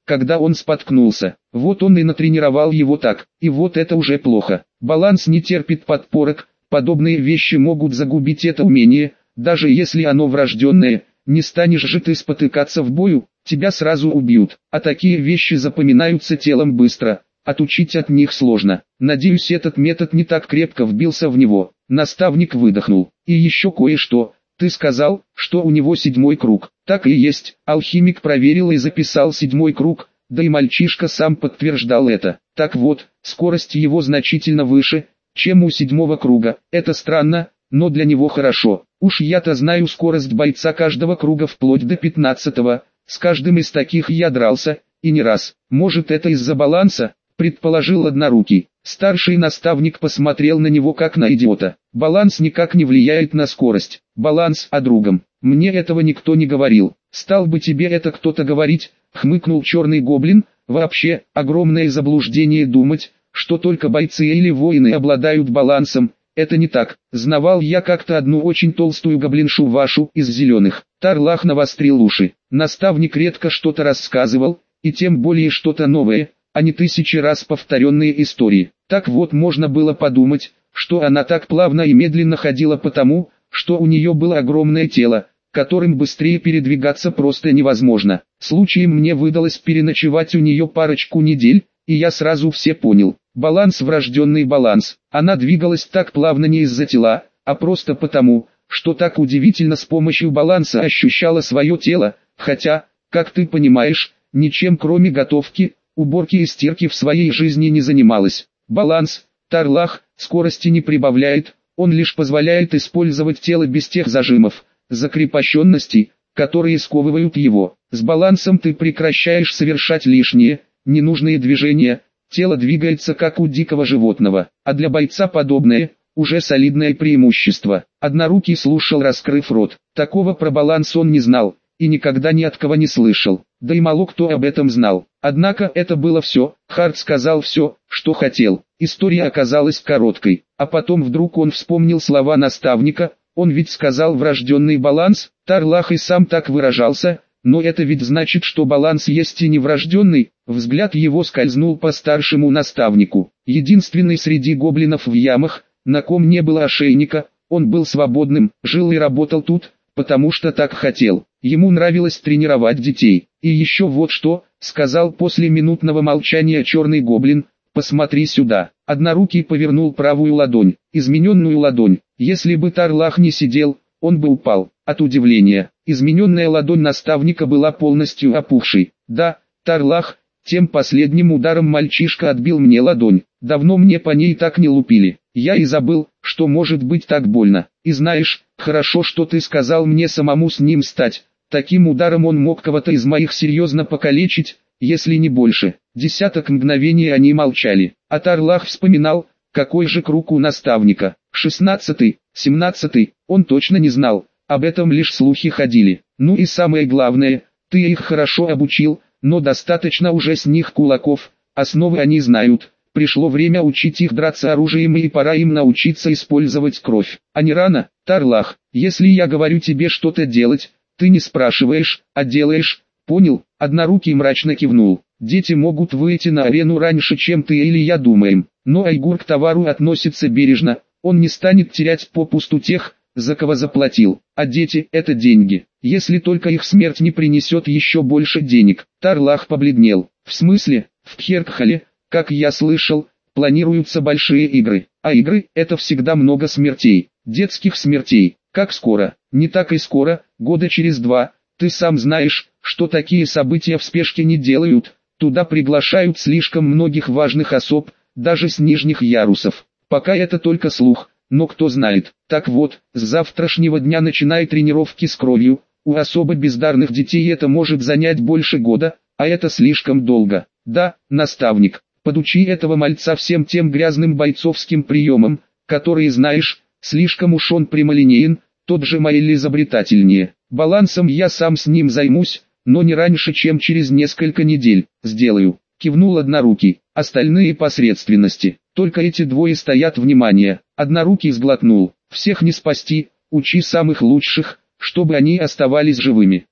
когда он споткнулся. Вот он и натренировал его так, и вот это уже плохо. Баланс не терпит подпорок, подобные вещи могут загубить это умение, даже если оно врожденное. Не станешь же ты спотыкаться в бою, тебя сразу убьют, а такие вещи запоминаются телом быстро, отучить от них сложно. Надеюсь, этот метод не так крепко вбился в него. Наставник выдохнул. И еще кое-что. Ты сказал, что у него седьмой круг. Так и есть. Алхимик проверил и записал седьмой круг, да и мальчишка сам подтверждал это. Так вот, скорость его значительно выше, чем у седьмого круга. Это странно, но для него хорошо. Уж я-то знаю скорость бойца каждого круга вплоть до пятнадцатого. С каждым из таких я дрался, и не раз. Может, это из-за баланса, предположил Однорукий. Старший наставник посмотрел на него как на идиота. Баланс никак не влияет на скорость. Баланс о другом. Мне этого никто не говорил. Стал бы тебе это кто-то говорить, хмыкнул черный гоблин. Вообще, огромное заблуждение думать, что только бойцы или воины обладают балансом. Это не так. Знавал я как-то одну очень толстую гоблиншу вашу из зеленых. Тарлах навострил уши. Наставник редко что-то рассказывал, и тем более что-то новое, а не тысячи раз повторенные истории. Так вот, можно было подумать, что она так плавно и медленно ходила потому, что у нее было огромное тело, которым быстрее передвигаться просто невозможно. Случаем мне выдалось переночевать у нее парочку недель, и я сразу все понял. Баланс, врожденный баланс. Она двигалась так плавно не из-за тела, а просто потому, что так удивительно с помощью баланса ощущала свое тело, хотя, как ты понимаешь, ничем кроме готовки, уборки и стирки в своей жизни не занималась. Баланс, Тарлах, скорости не прибавляет, он лишь позволяет использовать тело без тех зажимов, закрепощенностей, которые сковывают его. С балансом ты прекращаешь совершать лишние, ненужные движения, тело двигается как у дикого животного, а для бойца подобное, уже солидное преимущество. Однорукий слушал, раскрыв рот. Такого про баланс он не знал, и никогда ни от кого не слышал, да и мало кто об этом знал. Однако это было все, Харт сказал все, что хотел. История оказалась короткой, а потом вдруг он вспомнил слова наставника, он ведь сказал врожденный баланс, Тарлах и сам так выражался, но это ведь значит, что баланс есть и не врожденный. Взгляд его скользнул по старшему наставнику. Единственный среди гоблинов в ямах, на ком не было ошейника, он был свободным, жил и работал тут, потому что так хотел. Ему нравилось тренировать детей. И еще вот что, сказал после минутного молчания черный гоблин, посмотри сюда. Однорукий повернул правую ладонь, измененную ладонь. Если бы Тарлах не сидел, он бы упал. От удивления, измененная ладонь наставника была полностью опухшей. Да, Тарлах, тем последним ударом мальчишка отбил мне ладонь. Давно мне по ней так не лупили. Я и забыл, что может быть так больно. И знаешь, хорошо, что ты сказал мне самому с ним стать. Таким ударом он мог кого-то из моих серьезно покалечить, если не больше. Десяток мгновений они молчали. А Тарлах вспоминал, какой же круг у наставника. Шестнадцатый, семнадцатый, он точно не знал. Об этом лишь слухи ходили. Ну и самое главное, ты их хорошо обучил, но достаточно уже с них кулаков, основы они знают. Пришло время учить их драться оружием, и пора им научиться использовать кровь. А не рано, Тарлах, если я говорю тебе что-то делать, ты не спрашиваешь, а делаешь, понял? Однорукий мрачно кивнул. Дети могут выйти на арену раньше, чем ты или я думаем, но Айгур к товару относится бережно, он не станет терять попусту тех, за кого заплатил. А дети – это деньги, если только их смерть не принесет еще больше денег. Тарлах побледнел. В смысле? В Кхеркхале, как я слышал, планируются большие игры. А игры – это всегда много смертей. Детских смертей. Как скоро? Не так и скоро, года через два. Ты сам знаешь, что такие события в спешке не делают. Туда приглашают слишком многих важных особ, даже с нижних ярусов. Пока это только слух. Но кто знает. Так вот, с завтрашнего дня начинай тренировки с кровью. У особо бездарных детей это может занять больше года, а это слишком долго. Да, наставник, подучи этого мальца всем тем грязным бойцовским приемам, которые знаешь, слишком уж он прямолинеен, тот же Майли изобретательнее. Балансом я сам с ним займусь, но не раньше, чем через несколько недель. Сделаю. Кивнул Однорукий. Остальные посредственности. Только эти двое стоят внимания. Однорукий сглотнул. Всех не спасти, учи самых лучших, чтобы они оставались живыми.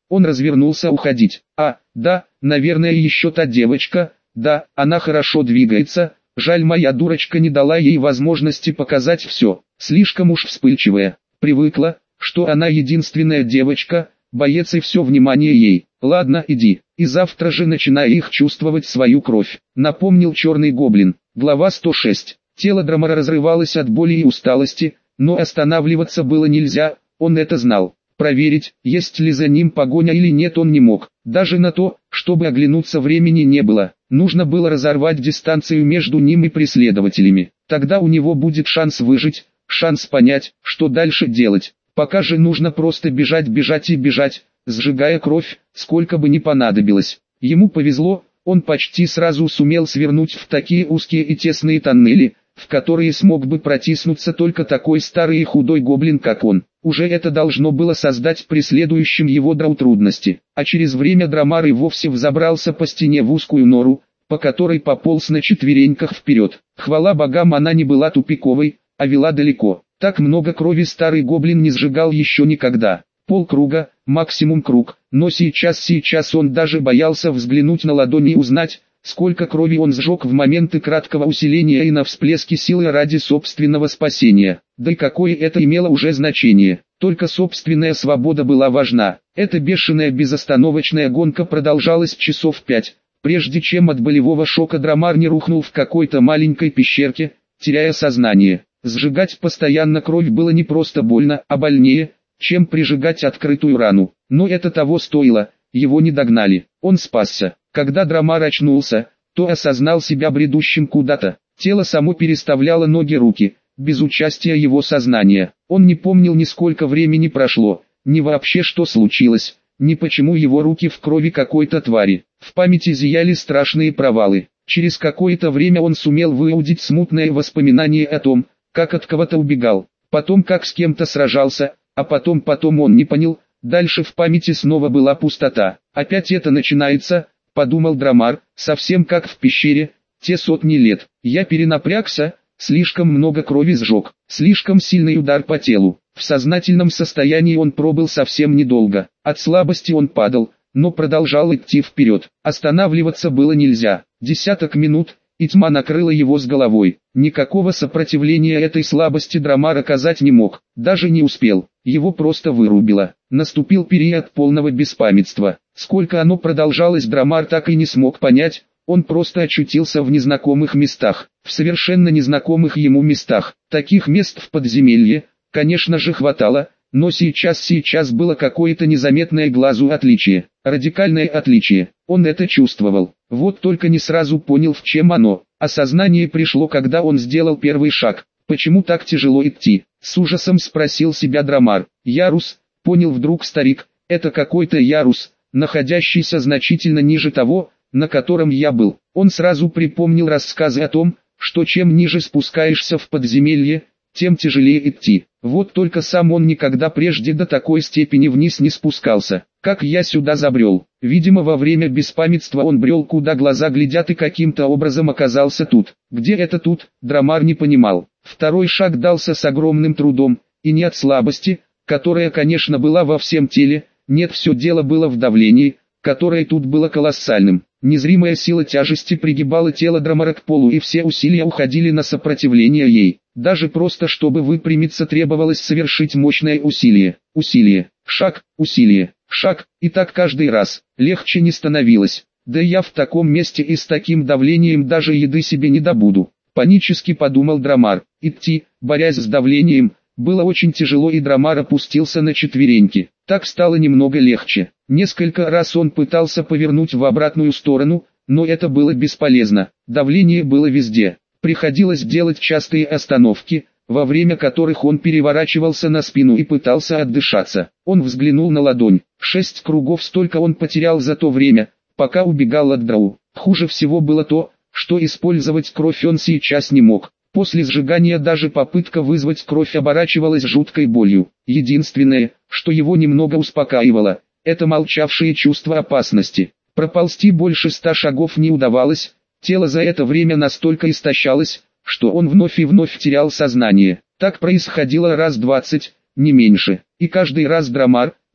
Он развернулся уходить. А, да, наверное, еще та девочка, да, она хорошо двигается, жаль, моя дурочка не дала ей возможности показать все, слишком уж вспыльчивая, привыкла, что она единственная девочка, боец и все внимание ей. Ладно, иди, и завтра же начинай их чувствовать свою кровь, напомнил черный гоблин. Глава сто шесть. Тело Драмара разрывалось от боли и усталости, но останавливаться было нельзя, он это знал. Проверить, есть ли за ним погоня или нет, он не мог. Даже на то, чтобы оглянуться, времени не было. Нужно было разорвать дистанцию между ним и преследователями. Тогда у него будет шанс выжить, шанс понять, что дальше делать. Пока же нужно просто бежать, бежать и бежать, сжигая кровь, сколько бы ни понадобилось. Ему повезло, он почти сразу сумел свернуть в такие узкие и тесные тоннели, в которые смог бы протиснуться только такой старый и худой гоблин, как он. Уже это должно было создать преследующим его драу трудности. А через время Драмар и вовсе взобрался по стене в узкую нору, по которой пополз на четвереньках вперед. Хвала богам, она не была тупиковой, а вела далеко. Так много крови старый гоблин не сжигал еще никогда. Полкруга, максимум круг, но сейчас сейчас он даже боялся взглянуть на ладони и узнать, сколько крови он сжег в моменты краткого усиления и на всплески силы ради собственного спасения. Да и какое это имело уже значение. Только собственная свобода была важна. Эта бешеная безостановочная гонка продолжалась часов пять, прежде чем от болевого шока Драмар не рухнул в какой-то маленькой пещерке, теряя сознание. Сжигать постоянно кровь было не просто больно, а больнее, чем прижигать открытую рану. Но это того стоило, его не догнали. Он спасся. Когда Драмар очнулся, то осознал себя бредущим куда-то. Тело само переставляло ноги-руки, без участия его сознания. Он не помнил, ни сколько времени прошло, ни вообще что случилось, ни почему его руки в крови какой-то твари. В памяти зияли страшные провалы. Через какое-то время он сумел выудить смутное воспоминание о том, как от кого-то убегал, потом как с кем-то сражался, а потом потом он не понял, дальше в памяти снова была пустота. Опять это начинается, подумал Драмар, совсем как в пещере, те сотни лет. Я перенапрягся, слишком много крови сжег, слишком сильный удар по телу. В сознательном состоянии он пробыл совсем недолго, от слабости он падал, но продолжал идти вперед. Останавливаться было нельзя. Десяток минут, и тьма накрыла его с головой. Никакого сопротивления этой слабости Драмар оказать не мог, даже не успел, его просто вырубило. Наступил период полного беспамятства. Сколько оно продолжалось, Драмар так и не смог понять, он просто очутился в незнакомых местах, в совершенно незнакомых ему местах. Таких мест в подземелье, конечно же, хватало, но сейчас сейчас было какое-то незаметное глазу отличие, радикальное отличие, он это чувствовал, вот только не сразу понял, в чем оно. Осознание пришло, когда он сделал первый шаг. Почему так тяжело идти? С ужасом спросил себя Драмар. Ярус, понял вдруг старик, это какой-то ярус, находящийся значительно ниже того, на котором я был. Он сразу припомнил рассказы о том, что чем ниже спускаешься в подземелье, тем тяжелее идти. Вот только сам он никогда прежде до такой степени вниз не спускался. Как я сюда забрел? Видимо, во время беспамятства он брел, куда глаза глядят, и каким-то образом оказался тут. Где это тут, Драмар не понимал. Второй шаг дался с огромным трудом, и не от слабости, которая, конечно, была во всем теле, нет, все дело было в давлении, которое тут было колоссальным. Незримая сила тяжести пригибала тело Драмара к полу, и все усилия уходили на сопротивление ей. Даже просто чтобы выпрямиться требовалось совершить мощное усилие. Усилие, шаг, усилие, шаг, и так каждый раз. Легче не становилось. Да я в таком месте и с таким давлением даже еды себе не добуду. Панически подумал Драмар. Идти, борясь с давлением, было очень тяжело, и Драмар опустился на четвереньки. Так стало немного легче. Несколько раз он пытался повернуть в обратную сторону, но это было бесполезно. Давление было везде. Приходилось делать частые остановки, во время которых он переворачивался на спину и пытался отдышаться. Он взглянул на ладонь. Шесть кругов, столько он потерял за то время, пока убегал от драу. Хуже всего было то, что использовать кровь он сейчас не мог. После сжигания даже попытка вызвать кровь оборачивалась жуткой болью. Единственное, что его немного успокаивало, это молчавшее чувство опасности. Проползти больше ста шагов не удавалось, тело за это время настолько истощалось, что он вновь и вновь терял сознание. Так происходило раз двадцать, не меньше, и каждый раз Драмар,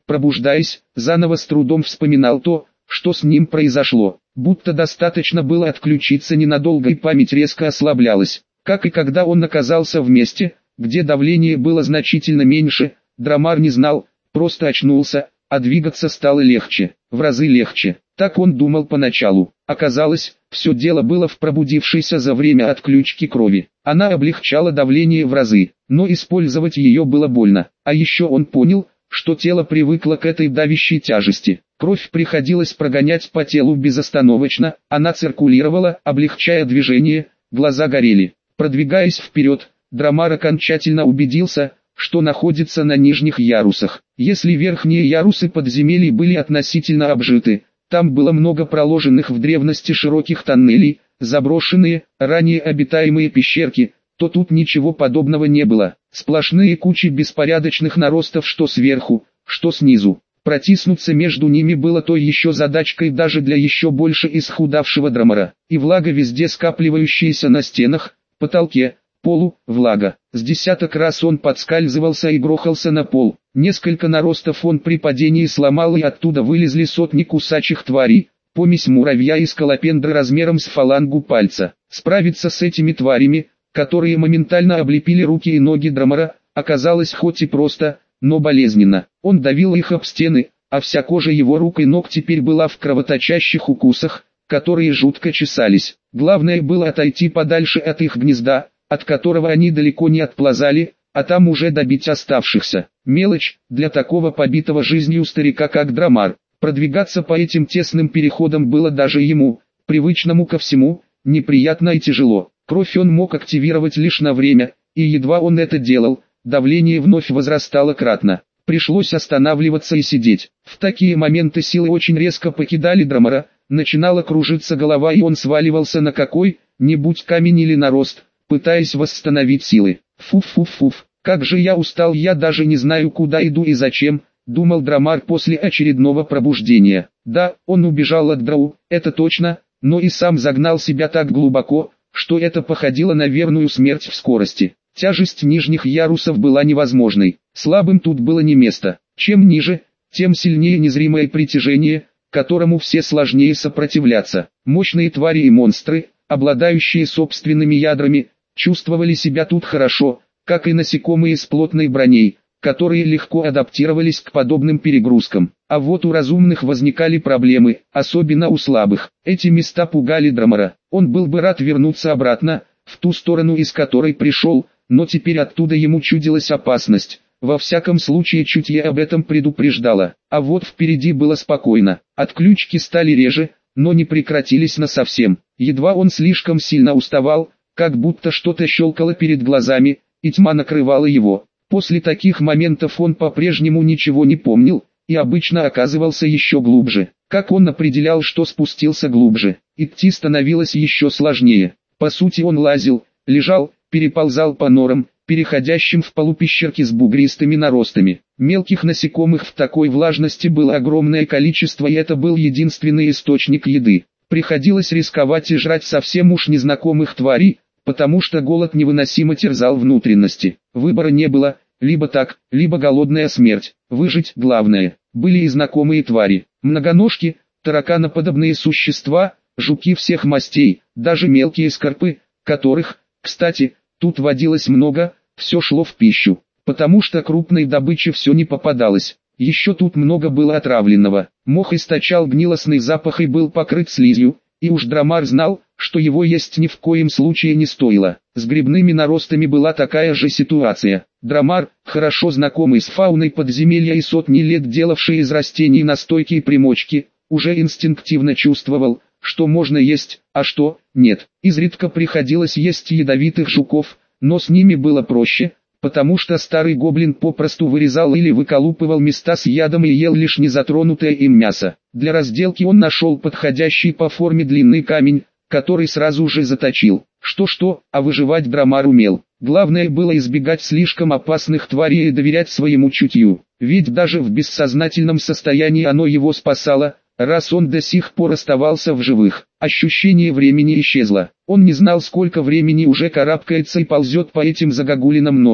Пробуждаясь, заново с трудом вспоминал то, что с ним произошло. Будто достаточно было отключиться ненадолго и память резко ослаблялась. Как и когда он оказался в месте, где давление было значительно меньше, Драмар не знал, просто очнулся, а двигаться стало легче, в разы легче. Так он думал поначалу. Оказалось, все дело было в пробудившейся за время отключки крови. Она облегчала давление в разы, но использовать ее было больно. А еще он понял, что тело привыкло к этой давящей тяжести. Кровь приходилось прогонять по телу безостановочно, она циркулировала, облегчая движение, глаза горели. Продвигаясь вперед, Драмар окончательно убедился, что находится на нижних ярусах. Если верхние ярусы подземелий были относительно обжиты, там было много проложенных в древности широких тоннелей, заброшенные, ранее обитаемые пещерки, то тут ничего подобного не было. Сплошные кучи беспорядочных наростов что сверху, что снизу. Протиснуться между ними было той еще задачкой даже для еще больше исхудавшего Драмара. И влага везде скапливающаяся на стенах, потолке, полу, влага. С десяток раз он подскальзывался и грохался на пол. Несколько наростов он при падении сломал, и оттуда вылезли сотни кусачих тварей, помесь муравья и скалопендры размером с фалангу пальца. Справиться с этими тварями, которые моментально облепили руки и ноги Драмара, оказалось хоть и просто, но болезненно. Он давил их об стены, а вся кожа его рук и ног теперь была в кровоточащих укусах, которые жутко чесались. Главное было отойти подальше от их гнезда, от которого они далеко не отползали, а там уже добить оставшихся. Мелочь, для такого побитого жизнью старика как Драмар. Продвигаться по этим тесным переходам было даже ему, привычному ко всему, неприятно и тяжело. Кровь он мог активировать лишь на время, и едва он это делал, давление вновь возрастало кратно. Пришлось останавливаться и сидеть. В такие моменты силы очень резко покидали Драмара, начинала кружиться голова, и он сваливался на какой-нибудь камень или нарост, пытаясь восстановить силы. Фуф-фуф-фуф, как же я устал, я даже не знаю, куда иду и зачем, думал Драмар после очередного пробуждения. Да, он убежал от Драу, это точно, но и сам загнал себя так глубоко, что это походило на верную смерть в скорости. Тяжесть нижних ярусов была невозможной, слабым тут было не место. Чем ниже, тем сильнее незримое притяжение, которому все сложнее сопротивляться. Мощные твари и монстры, обладающие собственными ядрами, чувствовали себя тут хорошо, как и насекомые с плотной броней, которые легко адаптировались к подобным перегрузкам. А вот у разумных возникали проблемы, особенно у слабых. Эти места пугали Драмара. Он был бы рад вернуться обратно, в ту сторону, из которой пришел, но теперь оттуда ему чудилась опасность. Во всяком случае, чутье об этом предупреждало. А вот впереди было спокойно. Отключки стали реже, но не прекратились насовсем. Едва он слишком сильно уставал, как будто что-то щелкало перед глазами, и тьма накрывала его. После таких моментов он по-прежнему ничего не помнил, и обычно оказывался еще глубже. Как он определял, что спустился глубже? Идти становилось еще сложнее. По сути, он лазил, лежал, переползал по норам, переходящим в полупещерки с бугристыми наростами. Мелких насекомых в такой влажности было огромное количество, и это был единственный источник еды. Приходилось рисковать и жрать совсем уж незнакомых тварей, потому что голод невыносимо терзал внутренности. Выбора не было, либо так, либо голодная смерть. Выжить главное. Были и знакомые твари. Многоножки, тараканоподобные существа, жуки всех мастей, даже мелкие скорпы, которых, кстати, тут водилось много, все шло в пищу, потому что крупной добычи все не попадалось. Еще тут много было отравленного. Мох источал гнилостный запах и был покрыт слизью, и уж Драмар знал, что его есть ни в коем случае не стоило. С грибными наростами была такая же ситуация. Драмар, хорошо знакомый с фауной подземелья и сотни лет делавший из растений настойки и примочки, уже инстинктивно чувствовал, что можно есть, а что нет. Изредка приходилось есть ядовитых жуков, но с ними было проще, потому что старый гоблин попросту вырезал или выколупывал места с ядом и ел лишь незатронутое им мясо. Для разделки он нашел подходящий по форме длинный камень, который сразу же заточил. Что-что, а выживать Драмар умел. Главное было избегать слишком опасных тварей и доверять своему чутью, ведь даже в бессознательном состоянии оно его спасало, раз он до сих пор оставался в живых. Ощущение времени исчезло. Он не знал, сколько времени уже карабкается и ползет по этим загогулиным норам.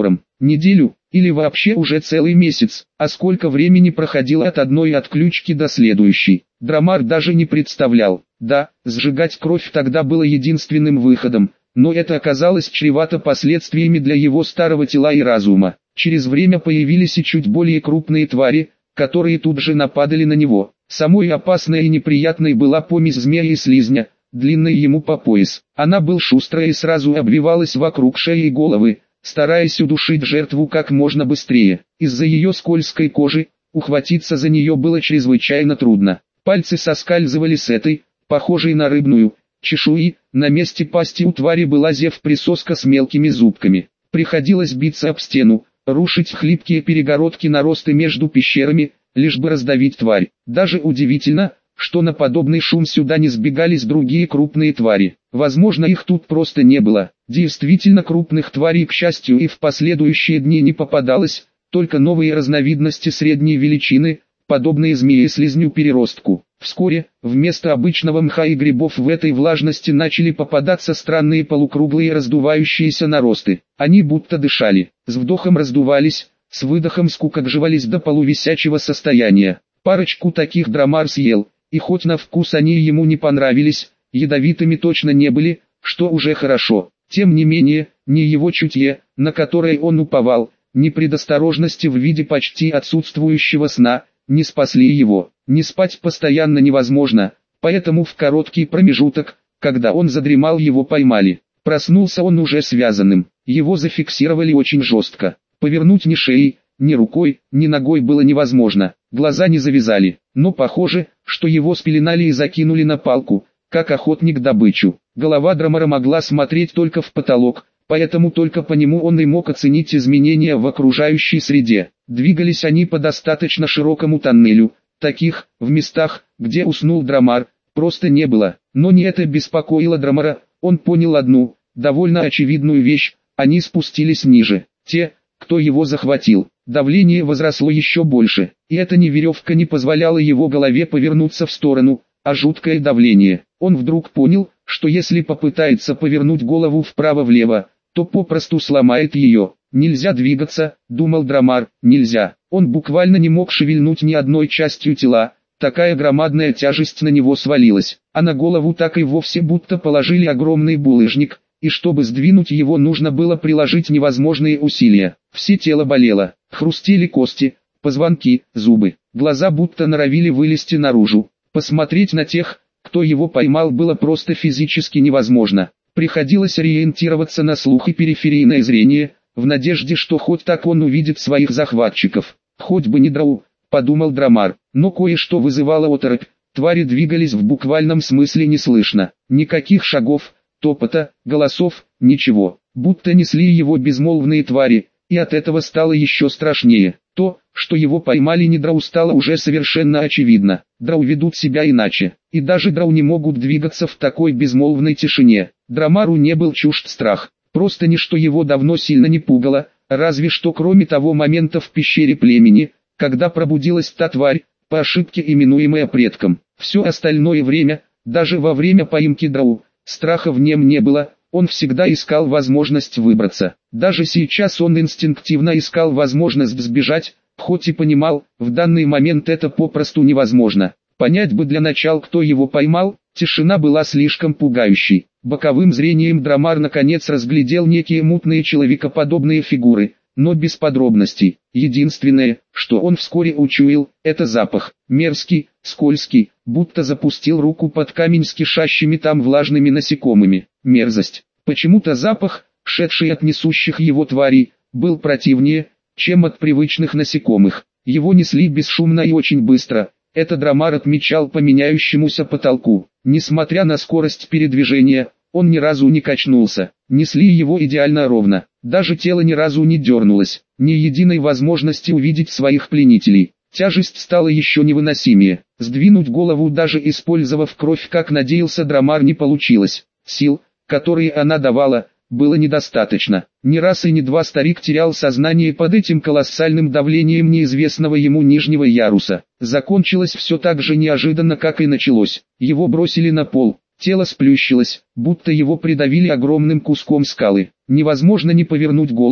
неделю, или вообще уже целый месяц, а сколько времени проходило от одной отключки до следующей. Драмар даже не представлял. Да, сжигать кровь тогда было единственным выходом, но это оказалось чревато последствиями для его старого тела и разума. Через время появились и чуть более крупные твари, которые тут же нападали на него. Самой опасной и неприятной была помесь змея и слизня, длинной ему по пояс. Она был шустрая и сразу обвивалась вокруг шеи и головы, стараясь удушить жертву как можно быстрее. Из-за ее скользкой кожи, ухватиться за нее было чрезвычайно трудно. Пальцы соскальзывали с этой, похожей на рыбную, чешуи. На месте пасти у твари была зев-присоска с мелкими зубками. Приходилось биться об стену, рушить хлипкие перегородки наросты между пещерами, лишь бы раздавить тварь. Даже удивительно, что на подобный шум сюда не сбегались другие крупные твари. Возможно, их тут просто не было. Действительно крупных тварей, к счастью, и в последующие дни не попадалось, только новые разновидности средней величины, подобные змее-слизню-переростку. Вскоре, вместо обычного мха и грибов в этой влажности начали попадаться странные полукруглые раздувающиеся наросты. Они будто дышали, с вдохом раздувались, с выдохом скукоживались до полувисячего состояния. Парочку таких Драмар съел, и хоть на вкус они ему не понравились, ядовитыми точно не были, что уже хорошо. Тем не менее, ни его чутье, на которое он уповал, ни предосторожности в виде почти отсутствующего сна, не спасли его. Не спать постоянно невозможно, поэтому в короткий промежуток, когда он задремал, его поймали. Проснулся он уже связанным, его зафиксировали очень жестко. Повернуть ни шеей, ни рукой, ни ногой было невозможно, глаза не завязали, но похоже, что его спеленали и закинули на палку, как охотник добычу. Голова Драмара могла смотреть только в потолок, поэтому только по нему он и мог оценить изменения в окружающей среде. Двигались они по достаточно широкому тоннелю, таких, в местах, где уснул Драмар, просто не было. Но не это беспокоило Драмара, он понял одну, довольно очевидную вещь: они спустились ниже. Те, кто его захватил. Давление возросло еще больше, и эта не веревка не позволяла его голове повернуться в сторону, а жуткое давление. Он вдруг понял, что если попытается повернуть голову вправо-влево, то попросту сломает ее. «Нельзя двигаться», — думал Драмар, — «нельзя». Он буквально не мог шевельнуть ни одной частью тела, такая громадная тяжесть на него свалилась, а на голову так и вовсе будто положили огромный булыжник, и чтобы сдвинуть его, нужно было приложить невозможные усилия. Все тело болело, хрустели кости, позвонки, зубы, глаза будто норовили вылезти наружу. Посмотреть на тех, кто его поймал, было просто физически невозможно. Приходилось ориентироваться на слух и периферийное зрение, в надежде, что хоть так он увидит своих захватчиков. Хоть бы не драу, подумал Драмар, но кое-что вызывало оторопь. Твари двигались в буквальном смысле неслышно, никаких шагов, топота, голосов, ничего, будто несли его безмолвные твари, и от этого стало еще страшнее. То, что его поймали не драу, стало уже совершенно очевидно. Драу ведут себя иначе, и даже драу не могут двигаться в такой безмолвной тишине. Драмару не был чужд страх, просто ничто его давно сильно не пугало, разве что кроме того момента в пещере племени, когда пробудилась та тварь, по ошибке именуемая предком. Все остальное время, даже во время поимки драу, страха в нем не было, он всегда искал возможность выбраться. Даже сейчас он инстинктивно искал возможность сбежать, хоть и понимал, в данный момент это попросту невозможно. Понять бы для начала, кто его поймал. Тишина была слишком пугающей. Боковым зрением Драмар наконец разглядел некие мутные человекоподобные фигуры, но без подробностей. Единственное, что он вскоре учуял, это запах. Мерзкий, скользкий, будто запустил руку под камень с кишащими там влажными насекомыми. Мерзость. Почему-то запах, шедший от несущих его тварей, был противнее, чем от привычных насекомых. Его несли бесшумно и очень быстро. Это Драмар отмечал по меняющемуся потолку. Несмотря на скорость передвижения, он ни разу не качнулся. Несли его идеально ровно. Даже тело ни разу не дернулось. Ни единой возможности увидеть своих пленителей. Тяжесть стала еще невыносимее. Сдвинуть голову, даже использовав кровь, как надеялся Драмар, не получилось. Сил, которые она давала, было недостаточно. Ни раз и ни два старик терял сознание под этим колоссальным давлением неизвестного ему нижнего яруса. Закончилось все так же неожиданно, как и началось. Его бросили на пол, тело сплющилось, будто его придавили огромным куском скалы. Невозможно ни повернуть голову,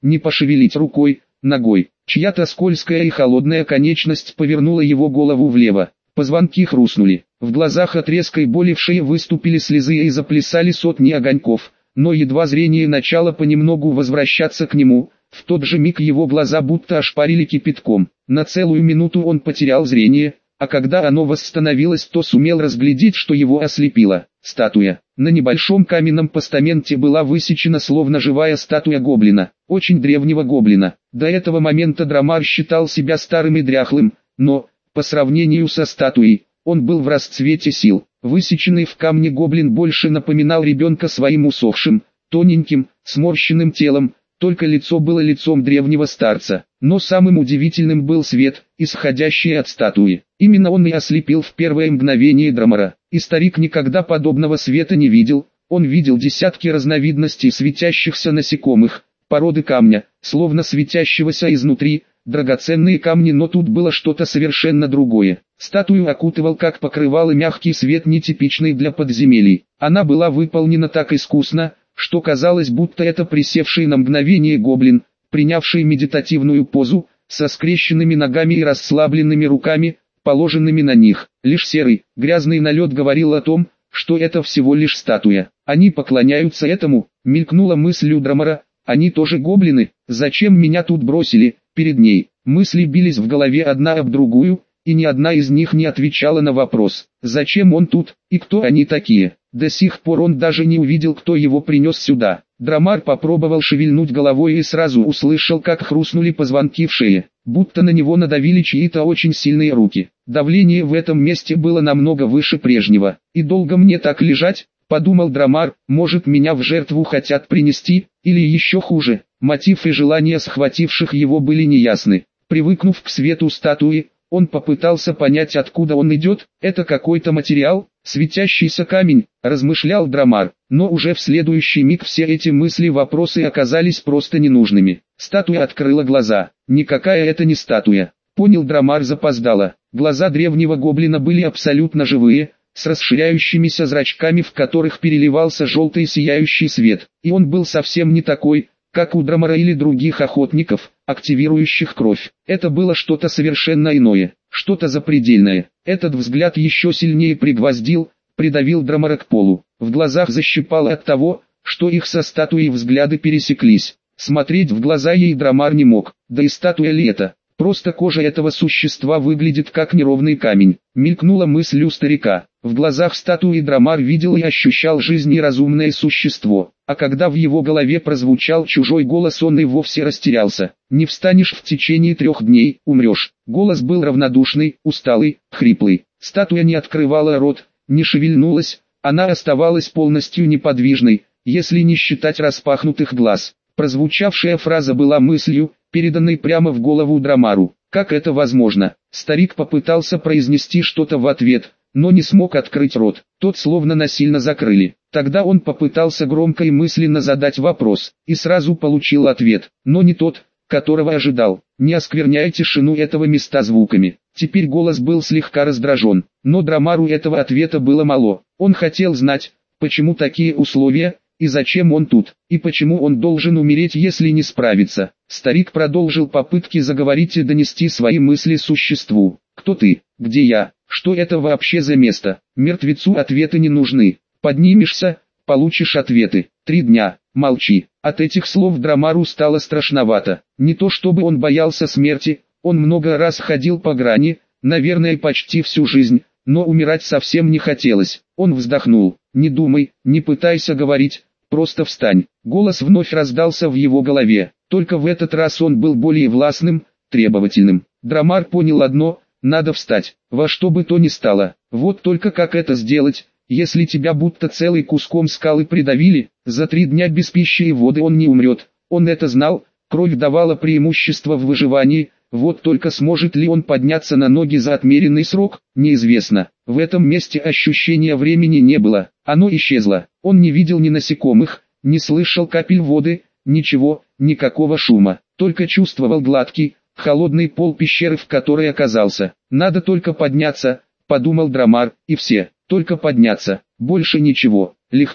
не пошевелить рукой, ногой. Чья-то скользкая и холодная конечность повернула его голову влево. Позвонки хрустнули. В глазах от резкой боли в шее выступили слезы и заплясали сотни огоньков. Но едва зрение начало понемногу возвращаться к нему, в тот же миг его глаза будто ошпарили кипятком. На целую минуту он потерял зрение, а когда оно восстановилось, то сумел разглядеть, что его ослепило. Статуя. На небольшом каменном постаменте была высечена словно живая статуя гоблина, очень древнего гоблина. До этого момента Драмар считал себя старым и дряхлым, но, по сравнению со статуей, он был в расцвете сил. Высеченный в камне гоблин больше напоминал ребенка своим усохшим, тоненьким, сморщенным телом, только лицо было лицом древнего старца. Но самым удивительным был свет, исходящий от статуи. Именно он и ослепил в первое мгновение Драмара. И старик никогда подобного света не видел. Он видел десятки разновидностей светящихся насекомых, породы камня, словно светящегося изнутри, драгоценные камни, но тут было что-то совершенно другое. Статую окутывал как покрывало мягкий свет, нетипичный для подземелий. Она была выполнена так искусно, что казалось, будто это присевший на мгновение гоблин, принявший медитативную позу, со скрещенными ногами и расслабленными руками, положенными на них. Лишь серый, грязный налет говорил о том, что это всего лишь статуя. Они поклоняются этому, мелькнула мысль у Драмара. Они тоже гоблины, зачем меня тут бросили? Перед ней мысли бились в голове одна об другую, и ни одна из них не отвечала на вопрос, зачем он тут, и кто они такие. До сих пор он даже не увидел, кто его принес сюда. Драмар попробовал шевельнуть головой и сразу услышал, как хрустнули позвонки в шее, будто на него надавили чьи-то очень сильные руки. Давление в этом месте было намного выше прежнего. И долго мне так лежать? Подумал Драмар, может, меня в жертву хотят принести, или еще хуже. Мотив и желания схвативших его были неясны. Привыкнув к свету статуи, он попытался понять, откуда он идет. Это какой-то материал, светящийся камень, размышлял Драмар. Но уже в следующий миг все эти мысли и вопросы оказались просто ненужными. Статуя открыла глаза. Никакая это не статуя. Понял Драмар запоздало. Глаза древнего гоблина были абсолютно живые, с расширяющимися зрачками, в которых переливался желтый сияющий свет. И он был совсем не такой, как у Драмара или других охотников, активирующих кровь. Это было что-то совершенно иное, что-то запредельное. Этот взгляд еще сильнее пригвоздил, придавил Драмара к полу. В глазах защипало от того, что их со статуей взгляды пересеклись. Смотреть в глаза ей Драмар не мог, да и статуя ли это? Просто кожа этого существа выглядит как неровный камень. Мелькнула мысль у старика. В глазах статуи Драмар видел и ощущал жизнь и разумное существо. А когда в его голове прозвучал чужой голос, он и вовсе растерялся. «Не встанешь в течение трех дней, умрешь». Голос был равнодушный, усталый, хриплый. Статуя не открывала рот, не шевельнулась, она оставалась полностью неподвижной, если не считать распахнутых глаз. Прозвучавшая фраза была мыслью, переданной прямо в голову Драмару. Как это возможно? Старик попытался произнести что-то в ответ, но не смог открыть рот. Тот словно насильно закрыли. Тогда он попытался громко и мысленно задать вопрос, и сразу получил ответ, но не тот, которого ожидал. Не оскверняй тишину этого места звуками. Теперь голос был слегка раздражен, но Драмару этого ответа было мало. Он хотел знать, почему такие условия, и зачем он тут, и почему он должен умереть, если не справится. Старик продолжил попытки заговорить и донести свои мысли существу. «Кто ты? Где я? Что это вообще за место?» Мертвецу ответы не нужны. Поднимешься, получишь ответы. Три дня. Молчи. От этих слов Драмару стало страшновато. Не то чтобы он боялся смерти, он много раз ходил по грани, наверное, почти всю жизнь, но умирать совсем не хотелось. Он вздохнул. «Не думай, не пытайся говорить, просто встань». Голос вновь раздался в его голове, только в этот раз он был более властным, требовательным. Драмар понял одно: надо встать, во что бы то ни стало. Вот только как это сделать, если тебя будто целый куском скалы придавили? За три дня без пищи и воды он не умрет. Он это знал, кровь давала преимущество в выживании, вот только сможет ли он подняться на ноги за отмеренный срок, неизвестно. В этом месте ощущения времени не было, оно исчезло. Он не видел ни насекомых, не слышал капель воды, ничего, никакого шума, только чувствовал гладкий, холодный пол пещеры, в которой оказался. «Надо только подняться», — подумал Драмар, — и все, только подняться, больше ничего. Легко,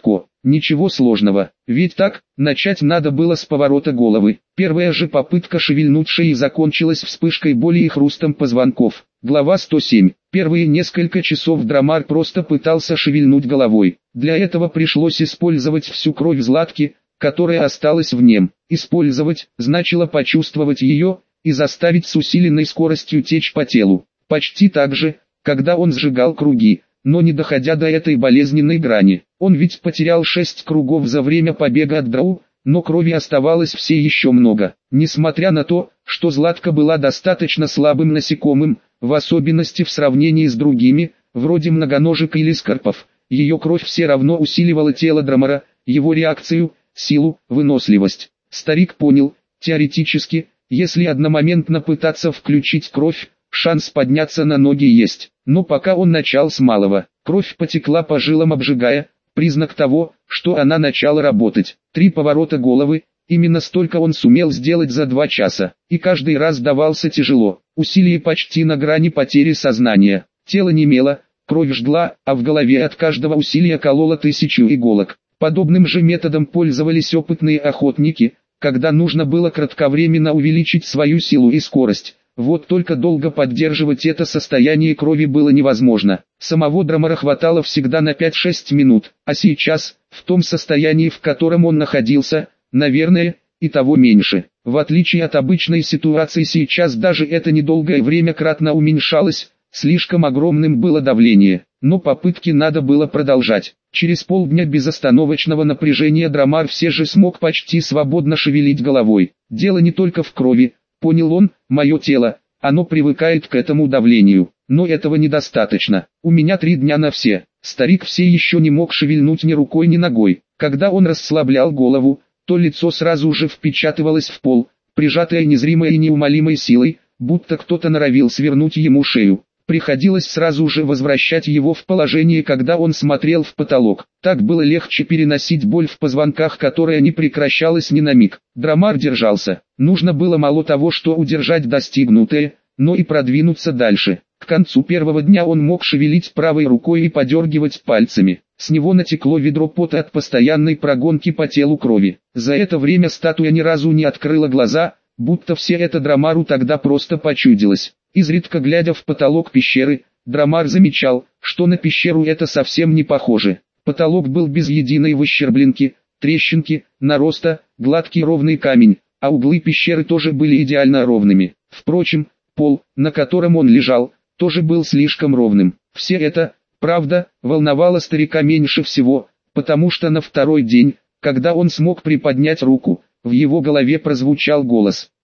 Ничего сложного, ведь так, начать надо было с поворота головы. Первая же попытка шевельнуть шеей закончилась вспышкой боли и хрустом позвонков. Глава сто семь. Первые несколько часов Драмар просто пытался шевельнуть головой. Для этого пришлось использовать всю кровь Златки, которая осталась в нем. Использовать значило почувствовать ее и заставить с усиленной скоростью течь по телу. Почти так же, когда он сжигал круги, но не доходя до этой болезненной грани. Он ведь потерял шесть кругов за время побега от Драу, но крови оставалось все еще много. Несмотря на то, что Златка была достаточно слабым насекомым, в особенности в сравнении с другими, вроде многоножек или скорпов, ее кровь все равно усиливала тело Драмара, его реакцию, силу, выносливость. Старик понял, теоретически, если одномоментно пытаться включить кровь, шанс подняться на ноги есть. Но пока он начал с малого, кровь потекла по жилам, обжигая, признак того, что она начала работать. Три поворота головы, именно столько он сумел сделать за два часа, и каждый раз давался тяжело, усилие почти на грани потери сознания. Тело немело, кровь жгла, а в голове от каждого усилия кололо тысячу иголок. Подобным же методом пользовались опытные охотники, когда нужно было кратковременно увеличить свою силу и скорость. Вот только долго поддерживать это состояние крови было невозможно. Самого Драмара хватало всегда на пять-шесть минут, а сейчас, в том состоянии, в котором он находился, наверное, и того меньше. В отличие от обычной ситуации, сейчас даже это недолгое время кратно уменьшалось, слишком огромным было давление. Но попытки надо было продолжать. Через полдня безостановочного напряжения Драмар все же смог почти свободно шевелить головой. Дело не только в крови. Понял он, мое тело, оно привыкает к этому давлению, но этого недостаточно. У меня три дня на все. Старик все еще не мог шевельнуть ни рукой, ни ногой. Когда он расслаблял голову, то лицо сразу же впечатывалось в пол, прижатое незримой и неумолимой силой, будто кто-то норовил свернуть ему шею. Приходилось сразу же возвращать его в положение, когда он смотрел в потолок. Так было легче переносить боль в позвонках, которая не прекращалась ни на миг. Драмар держался. Нужно было мало того, что удержать достигнутое, но и продвинуться дальше. К концу первого дня он мог шевелить правой рукой и подергивать пальцами. С него натекло ведро пота от постоянной прогонки по телу крови. За это время статуя ни разу не открыла глаза, будто все это Драмару тогда просто почудилось. Изредка глядя в потолок пещеры, Драмар замечал, что на пещеру это совсем не похоже. Потолок был без единой выщербленки, трещинки, нароста, гладкий ровный камень, а углы пещеры тоже были идеально ровными. Впрочем, пол, на котором он лежал, тоже был слишком ровным. Все это, правда, волновало старика меньше всего, потому что на второй день, когда он смог приподнять руку, в его голове прозвучал голос.